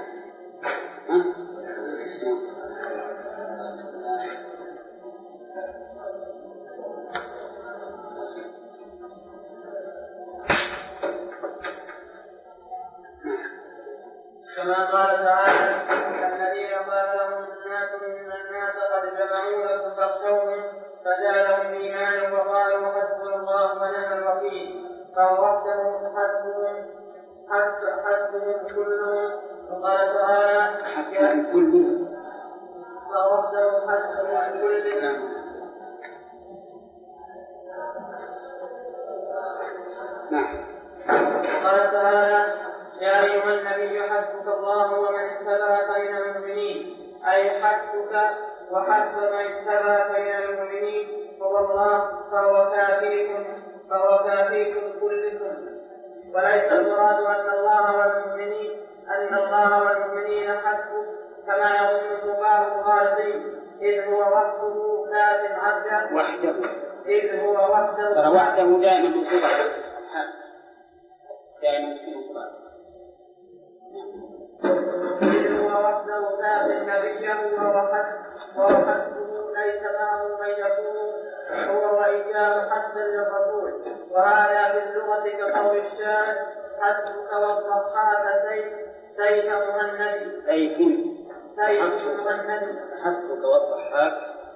كما قال تعالى الذين قال لهم الناس إن الناس قد جمعوا لكم فاخشوهم فزادهم إيمانا وقالوا حسبنا الله ونعم الوكيل. فهو وحده حسبهم حسبهم كلهم. وقال تعالى حسبهم كلهم فهو وحده حسبهم كلهم. نعم. قال تعالى يا أيها النبي حسبك الله ومن اتبعك من المؤمنين، أي حسبك وحسب من اتبعك من المؤمنين، والله فهو كافيكم فهو كافيكم كلكم. وليس المراد أن الله والمؤمنين أن الله والمؤمنين حسبه كما يظن بعض الغالبين، إذ هو وحده كاف عبده وحده إذ هو وحده ترى وحده دائما مصيبة دائما مصيبة إذ هو وحده كاف نبيه وهو حسبه ليس معه من يكون هو وإياه حسبا للرسول. وهذا في اللغة كقول الشاعر حسبك والضحاك سيف سيف مهند سيف سيف مهند حسبك والضحاك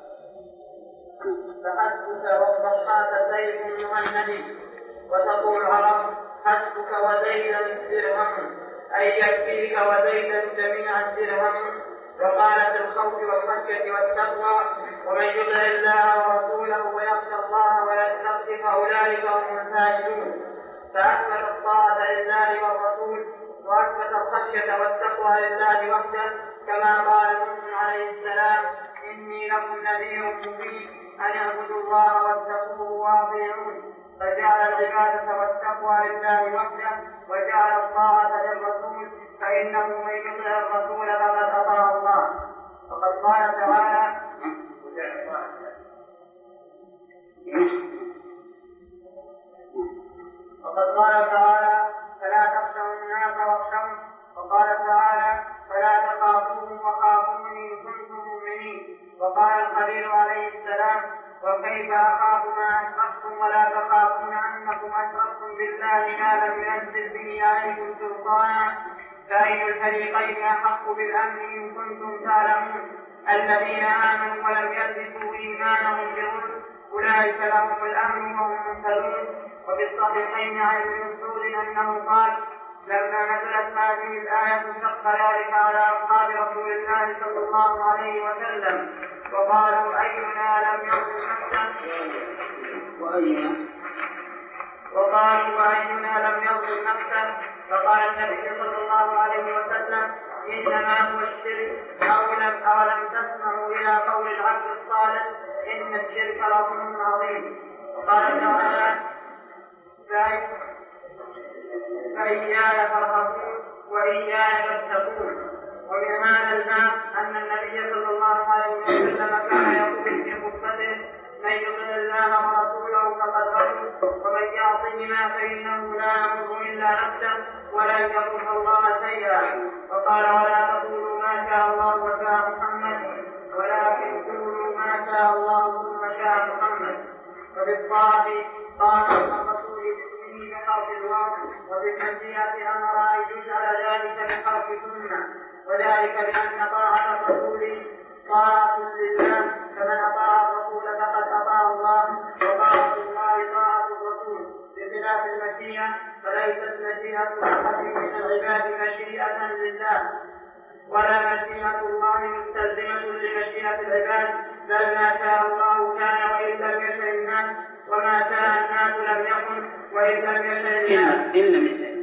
فحسبك والضحاك سيف مهند. وتقول العرب حسبك وزيدا درهم، أي يكفيك وزيدا جميع الدرهم. وقالت الخوف والخشية والتقوى ومن يطع الله ورسوله ويخشى الله ويتقي فأولئك هم الفائزون. فأثبت الطاعة لله والرسول وأثبت الخشية والتقوى لله وحده، كما قال نوح عليه السلام إني لكم نذير مبين أن اعبدوا الله واتقوه واطيعون. فجعل العبادة والتقوى لله وحده وجعل الطاعة للرسول، فإنه من يطع الرسول فقد أطاع الله. وقد قال تعالى وقد قال تعالى فلا تخشوا الناس واخشون. وقال تعالى فلا تخافوهم وخافوني إن كنتم مؤمنين. وقال الخليل عليه السلام وكيف أخاف ما أشركتم ولا تخافون أنكم أشركتم بالله ما لم ينزل به عليكم سلطانا، فأي الفريقين أحق بالأمن إن كنتم تعلمون. الذين آمنوا ولم يلبسوا إيمانهم بظلم أولئك لهم الأمن وهم مهتدون. وفي الصحيحين عن ابن مسعود أنه قال لما نزلت هذه الآية شق ذلك على أصحاب رسول الله صلى الله عليه وسلم وقالوا أينا لم يظلم نفسه وأينا وقالوا وأينا لم يظلم نفسه. فقال النبي صلى الله عليه وسلم إنما هو الشرك أولم أولم تسمعوا إلى قول العبد الصالح إن الشرك لظلم عظيم. وقال تعالى فإياي فارهبون وإياي فاتقون. ومن هذا الباب أن النبي صلى الله عليه وسلم كان يقول في خطبته: من يطع الله ورسوله فقد رشد ومن يعصهما فإنه لا يضر إلا نفسه ولا يضر الله شيئا. وقال: ولا تقولوا ما شاء الله وشاء محمد ولكن قولوا ما شاء الله ثم شاء محمد. وبالطاعة طاعة الرسول باسمه بحرف الله، وبالمشيئة أمر أن يجعل ذلك بحرف سنة، وذلك بأن طاعة الرسول طاعة لله، فمن أطاع الرسول فقد أطاع الله، وطاعة الله طاعة الرسول، بخلاف المشيئة فليست مشيئة أحد من العباد مشيئة لله، ولا مشيئة الله مستلزمة لمشيئة العباد، بل ما شاء الله كان وإن لم يشاء الناس، وما شاء الناس لم يكن وإن لم يشاء الناس إن لم يشاء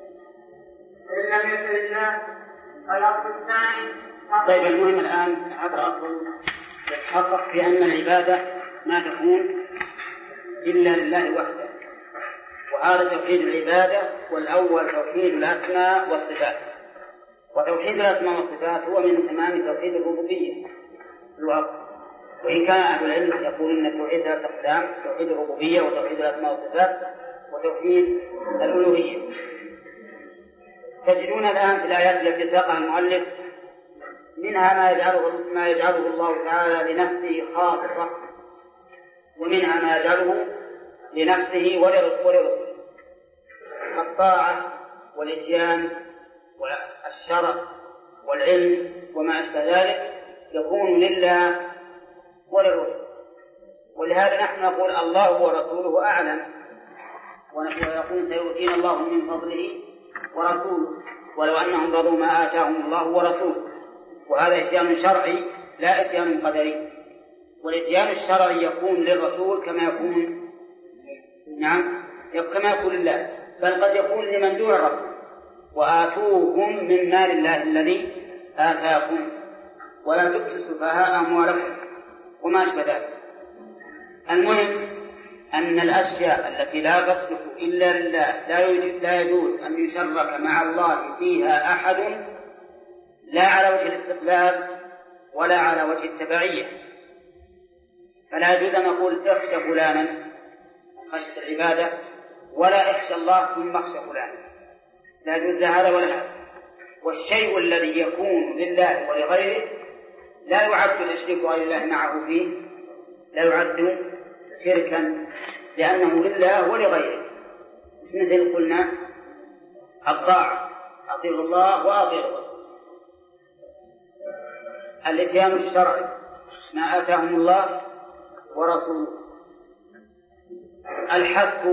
إن لم يشاء الله. الأصل الثاني. طيب، المهم الآن هذا أصل يتحقق في أن العبادة ما تكون إلا لله وحده، وهذا توحيد العبادة. والأول توحيد الأسماء والصفات. وتوحيد الأسماء والصفات هو من تمام توحيد الربوبية الواقع. وإن كان أهل العلم يقولون أن توحيد ثلاث أقسام: توحيد الربوبية وتوحيد الأسماء والصفات وتوحيد الألوهية. تجدون الآن في الآيات التي ساقها المؤلف منها ما يجعله, ما يجعله الله تعالى لنفسه خاصة، ومنها ما يجعله لنفسه ولرسوله. الطاعة والإتيان والشرع والعلم وما أشبه ذلك يكون لله وللرسول. ولهذا نحن نقول الله ورسوله أعلم، ويقول سيؤتينا الله من فضله ورسوله ولو أنهم رضوا ما آتاهم الله ورسوله. وهذا إتيان شرعي لا إتيان قدري. والإتيان الشرعي يكون للرسول كما يكون نعم كما يكون لله، بل قد يكون لمن دون الرسول: وآتوهم من مال الله الذي آتاكم ولا تؤتوا السفهاء أموالكم وما أشبه ذلك. المهم أن الأشياء التي لا تصلح إلا لله لا يجوز أن يشرك مع الله فيها أحد، لا على وجه الاستقلال ولا على وجه التبعية. فلا يجوز أن نقول اخشى فلانا خشية العبادة، ولا اخشى الله ثم اخشى فلانا، لا يجوز هذا ولا هذا. والشيء الذي يكون لله ولغيره لا يعد الشرك غير الله معه فيه، لا يعد شركا لأنه لله ولغيره. مثل قلنا الطاعة: أطيعوا الله وأطيعوا الرسول. الإتيان الشرعي: ما آتاهم الله ورسوله. الحث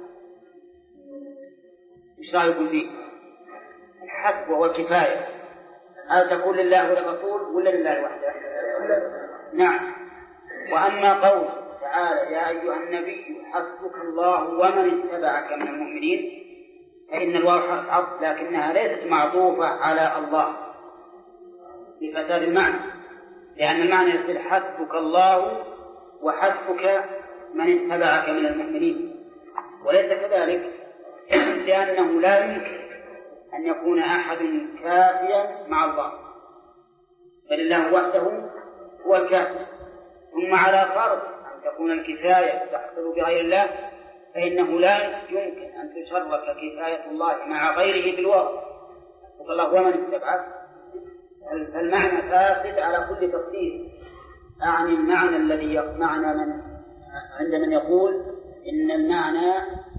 ايش رايكم فيه؟ الحث وهو كفاية، هل تكون لله وللرسول ولا لله وحده؟ نعم. وأما قول تعالى: يا أيها النبي حسبك الله ومن اتبعك من المؤمنين، فإن الواو حرف عطف لكنها ليست معطوفة على الله بفساد المعنى، لأن المعنى يصير حسبك الله وحسبك من اتبعك من المؤمنين، وليس كذلك، لأنه لا يمكن أن يكون أحد كافيا مع الله، بل الله وحده هو الكافي. ثم على فرض أن تكون الكفاية تحصل بغير الله، فإنه لا يمكن أن تشرك كفاية الله مع غيره بالواو. وقال الله: ومن اتبعك، فالمعنى فاسد على كل تفسير. أعني المعنى الذي معنى من عند من يقول إن المعنى